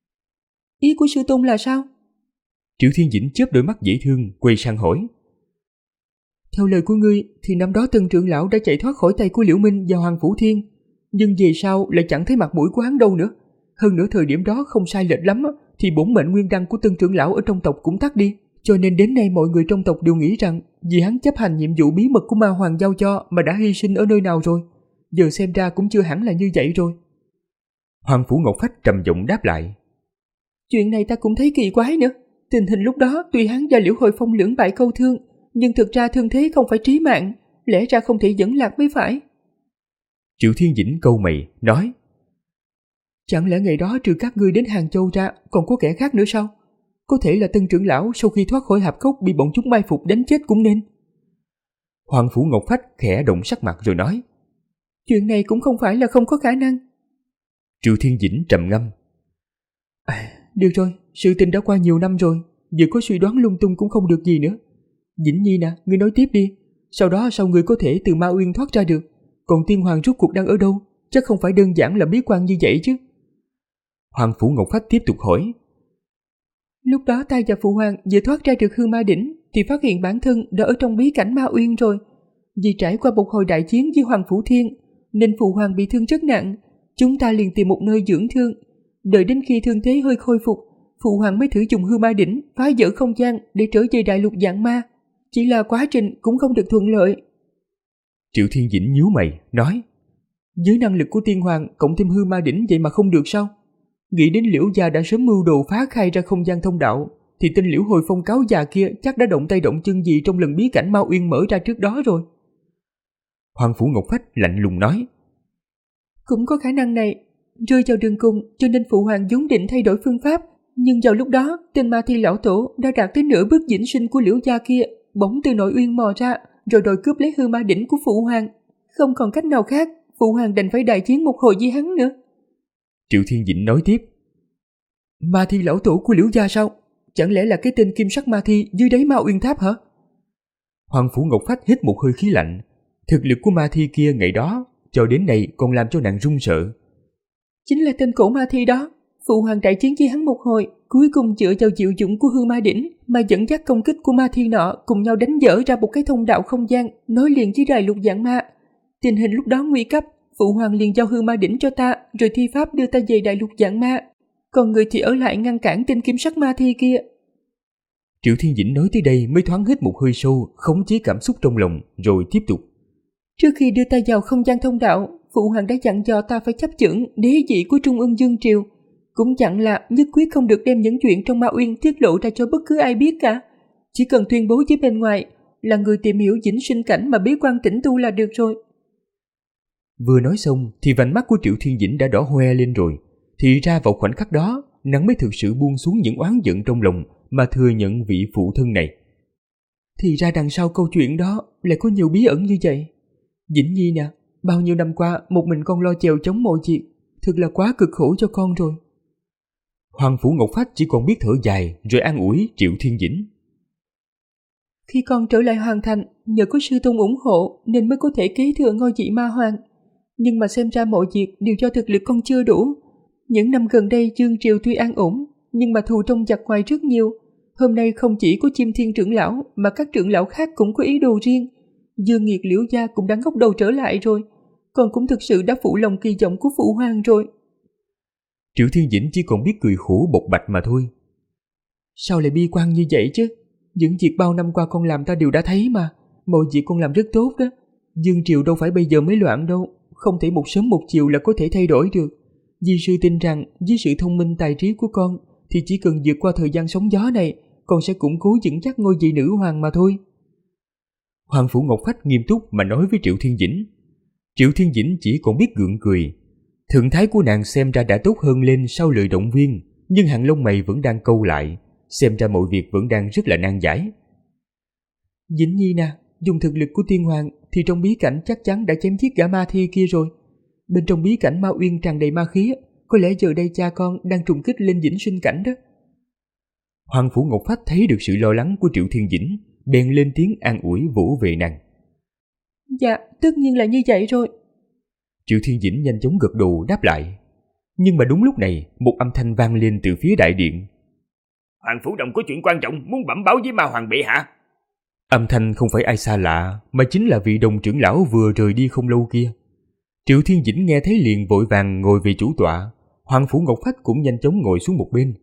Ý của sư tôn là sao? Triệu Thiên Dĩnh chớp đôi mắt dễ thương, quay sang hỏi. Theo lời của ngươi thì năm đó Tân trưởng lão đã chạy thoát khỏi tay của Liễu Minh và Hoàng Phủ Thiên, nhưng về sau lại chẳng thấy mặt mũi của hắn đâu nữa. Hơn nữa thời điểm đó không sai lệch lắm thì bổn mệnh nguyên đăng của Tân trưởng lão ở trong tộc cũng tắt đi, cho nên đến nay mọi người trong tộc đều nghĩ rằng vì hắn chấp hành nhiệm vụ bí mật của Ma Hoàng giao cho mà đã hy sinh ở nơi nào rồi. Giờ xem ra cũng chưa hẳn là như vậy rồi. Hoàng Phủ Ngọc Phách trầm giọng đáp lại. Chuyện này ta cũng thấy kỳ quái nữa. Tình hình lúc đó tuy hắn và Liễu Hồi Phong lưỡng bại câu thương, nhưng thực ra thương thế không phải trí mạng, lẽ ra không thể dẫn lạc mới phải. Triệu Thiên Dĩnh câu mày, nói. Chẳng lẽ ngày đó trừ các ngươi đến Hàng Châu ra còn có kẻ khác nữa sao? Có thể là Tân trưởng lão sau khi thoát khỏi hạp cốc bị bọn chúng mai phục đánh chết cũng nên. Hoàng Phủ Ngọc Phách khẽ động sắc mặt rồi nói. Chuyện này cũng không phải là không có khả năng. Triệu Thiên Dĩnh trầm ngâm. Được rồi, sự tình đã qua nhiều năm rồi, giờ có suy đoán lung tung cũng không được gì nữa. Dĩnh Nhi nè, ngươi nói tiếp đi. Sau đó sao ngươi có thể từ Ma Uyên thoát ra được? Còn Tiên Hoàng rốt cuộc đang ở đâu? Chắc không phải đơn giản là bí quan như vậy chứ. Hoàng Phủ Ngọc Phách tiếp tục hỏi. Lúc đó ta và Phụ Hoàng vừa thoát ra được hư ma đỉnh thì phát hiện bản thân đã ở trong bí cảnh Ma Uyên rồi. Vì trải qua một hồi đại chiến với Hoàng Phủ Thiên nên Phụ Hoàng bị thương rất nặng. Chúng ta liền tìm một nơi dưỡng thương. Đợi đến khi thương thế hơi khôi phục, Phụ Hoàng mới thử dùng hư ma đỉnh phá vỡ không gian để trở về đại lục dạng ma. Chỉ là quá trình cũng không được thuận lợi. Triệu Thiên Dĩnh nhíu mày, nói. Với năng lực của Tiên Hoàng cộng thêm hư ma đỉnh vậy mà không được sao? Nghĩ đến Liễu gia đã sớm mưu đồ phá khai ra không gian thông đạo, thì tên Liễu Hồi Phong cáo già kia chắc đã động tay động chân gì trong lần bí cảnh Ma Uyên mở ra trước đó rồi. Hoàng Phủ Ngọc Phách lạnh lùng nói. Cũng có khả năng này. Rơi vào đường cùng cho nên Phụ Hoàng vốn định thay đổi phương pháp, nhưng vào lúc đó tên Ma Thi lão tổ đã đạt tới nửa bước vĩnh sinh của Liễu gia kia, bỗng từ nội uyên mò ra rồi đòi cướp lấy hư ma đỉnh của Phụ Hoàng. Không còn cách nào khác, Phụ Hoàng đành phải đại chiến một hồi với hắn nữa. Triệu Thiên Dĩnh nói tiếp. Ma Thi lão tổ của Liễu gia sao? Chẳng lẽ là cái tên kim sắc Ma Thi dưới đáy Ma Uyên tháp hả? Hoàng Phủ Ngọc Phách hít một hơi khí lạnh. Thực lực của Ma Thi kia ngày đó cho đến nay còn làm cho nàng run sợ. Chính là tên cổ Ma Thi đó. Phụ Hoàng đại chiến với hắn một hồi, cuối cùng dựa vào diệu dụng của hư ma đỉnh mà dẫn dắt công kích của Ma Thi nọ cùng nhau đánh vỡ ra một cái thông đạo không gian nối liền với đại lục dạng ma. Tình hình lúc đó nguy cấp, Phụ Hoàng liền giao hư ma đỉnh cho ta, rồi thi pháp đưa ta về đại lục dạng ma. Còn người thì ở lại ngăn cản tên kim sắc Ma Thi kia. Triệu Thiên Dĩnh nói tới đây mới thoáng hít một hơi sâu, khống chế cảm xúc trong lòng, rồi tiếp tục. Trước khi đưa ta vào không gian thông đạo, Phụ hoàng đã dặn dò ta phải chấp chưởng đế vị của Trung ương Dương Triều, cũng dặn là nhất quyết không được đem những chuyện trong Ma Uyên tiết lộ ra cho bất cứ ai biết cả. Chỉ cần tuyên bố với bên ngoài là người tìm hiểu vĩnh sinh cảnh mà bế quan tĩnh tu là được rồi. Vừa nói xong thì vành mắt của Triệu Thiên Dĩnh đã đỏ hoe lên rồi. Thì ra vào khoảnh khắc đó, nàng mới thực sự buông xuống những oán giận trong lòng mà thừa nhận vị phụ thân này. Thì ra đằng sau câu chuyện đó lại có nhiều bí ẩn như vậy. Dĩnh Nhi nè, bao nhiêu năm qua một mình con lo chèo chống mọi việc, thực là quá cực khổ cho con rồi. Hoàng Phủ Ngọc Phách chỉ còn biết thở dài rồi an ủi Triệu Thiên Dĩnh. Khi con trở lại Hoàng Thành, nhờ có sư tôn ủng hộ nên mới có thể kế thừa ngôi vị Ma Hoàng. Nhưng mà xem ra mọi việc đều do thực lực con chưa đủ. Những năm gần đây Dương Triều tuy an ổn, nhưng mà thù trong giặc ngoài rất nhiều. Hôm nay không chỉ có Chim Thiên trưởng lão mà các trưởng lão khác cũng có ý đồ riêng. Dương Nghiệt Liễu gia cũng đã ngóc đầu trở lại rồi. Con cũng thực sự đã phụ lòng kỳ vọng của phụ hoàng rồi. Triệu Thiên Dĩnh chỉ còn biết cười khổ bộc bạch mà thôi. Sao lại bi quan như vậy chứ? Những việc bao năm qua con làm ta đều đã thấy mà. Mọi việc con làm rất tốt đó. Dương Triều đâu phải bây giờ mới loạn đâu. Không thể một sớm một chiều là có thể thay đổi được. Di sư tin rằng với sự thông minh tài trí của con thì chỉ cần vượt qua thời gian sóng gió này, con sẽ củng cố vững chắc ngôi vị nữ hoàng mà thôi. Hoàng Phủ Ngọc Phách nghiêm túc mà nói với Triệu Thiên Dĩnh. Triệu Thiên Dĩnh chỉ còn biết gượng cười. Thần thái của nàng xem ra đã tốt hơn lên sau lời động viên, nhưng hàng lông mày vẫn đang câu lại, xem ra mọi việc vẫn đang rất là nan giải. Dĩnh Nhi nè, dùng thực lực của tiên hoàng thì trong bí cảnh chắc chắn đã chém giết gã ma thi kia rồi. Bên trong bí cảnh Ma Uyên tràn đầy ma khí, có lẽ giờ đây cha con đang trùng kích lên vĩnh sinh cảnh đó. Hoàng Phủ Ngọc Phách thấy được sự lo lắng của Triệu Thiên Dĩnh, bèn lên tiếng an ủi vỗ về nàng. Dạ, tất nhiên là như vậy rồi. Triệu Thiên Dĩnh nhanh chóng gật đầu đáp lại. Nhưng mà đúng lúc này, một âm thanh vang lên từ phía đại điện. Hoàng Phủ Đồng có chuyện quan trọng muốn bẩm báo với Ma Hoàng bệ hạ. Âm thanh không phải ai xa lạ, mà chính là vị Đồng trưởng lão vừa rời đi không lâu kia. Triệu Thiên Dĩnh nghe thấy liền vội vàng ngồi về chủ tọa. Hoàng Phủ Ngọc Phách cũng nhanh chóng ngồi xuống một bên.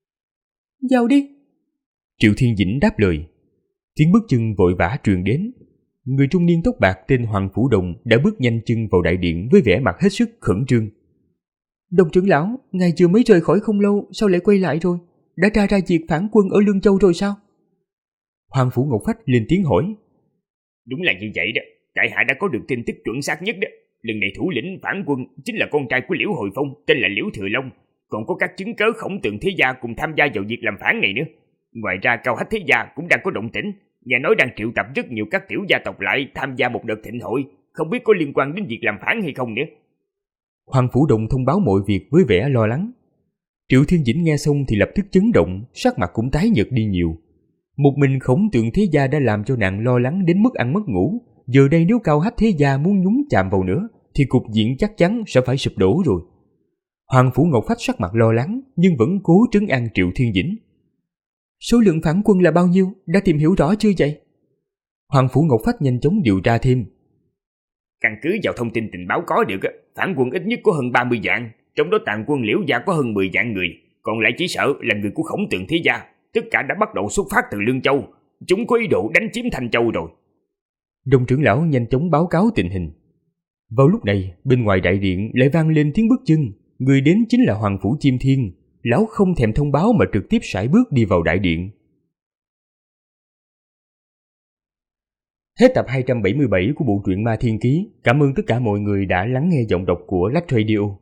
Vào đi. Triệu Thiên Dĩnh đáp lời. Tiếng bước chân vội vã truyền đến. Người trung niên tóc bạc tên Hoàng Phủ Đồng đã bước nhanh chân vào đại điện với vẻ mặt hết sức khẩn trương. Đồng trưởng lão, ngài vừa mới rời khỏi không lâu, sao lại quay lại rồi? Đã tra ra việc phản quân ở Lương Châu rồi sao? Hoàng Phủ Ngọc Phách lên tiếng hỏi. Đúng là như vậy đó, tại hạ đã có được tin tức chuẩn xác nhất đó. Lần này thủ lĩnh phản quân chính là con trai của Liễu Hồi Phong, tên là Liễu Thừa Long. Còn có các chứng cớ Khổng Tường Thế Gia cùng tham gia vào việc làm phản này nữa. Ngoài ra Cao Hách Thế Gia cũng đang có động tĩnh, nghe nói đang triệu tập rất nhiều các tiểu gia tộc lại tham gia một đợt thịnh hội, không biết có liên quan đến việc làm phản hay không nữa. Hoàng Phủ Đồng thông báo mọi việc với vẻ lo lắng. Triệu Thiên Dĩnh nghe xong thì lập tức chấn động, sắc mặt cũng tái nhợt đi nhiều. Một mình Khổng Tường Thế Gia đã làm cho nàng lo lắng đến mức ăn mất ngủ. Giờ đây nếu Cao Hách Thế Gia muốn nhúng chạm vào nữa thì cục diện chắc chắn sẽ phải sụp đổ rồi. Hoàng Phủ Ngọc Phách sắc mặt lo lắng nhưng vẫn cố trấn an Triệu Thiên Dĩnh. Số lượng phản quân là bao nhiêu? Đã tìm hiểu rõ chưa vậy? Hoàng Phủ Ngọc Phách nhanh chóng điều tra thêm. Căn cứ vào thông tin tình báo có được, phản quân ít nhất có hơn 30 vạn, trong đó tàn quân Liễu gia có hơn 10 vạn người, còn lại chỉ sợ là người của Khổng Tường Thế Gia. Tất cả đã bắt đầu xuất phát từ Lương Châu, chúng có ý đồ đánh chiếm Thanh Châu rồi. Đồng trưởng lão nhanh chóng báo cáo tình hình. Vào lúc này, bên ngoài đại điện lại vang lên tiếng bước chân. Người đến chính là Hoàng Phủ Chim Thiên. Lão không thèm thông báo mà trực tiếp sải bước đi vào đại điện. Hết tập 277 của bộ truyện Ma Thiên Ký. Cảm ơn tất cả mọi người đã lắng nghe giọng đọc của Lách Radio.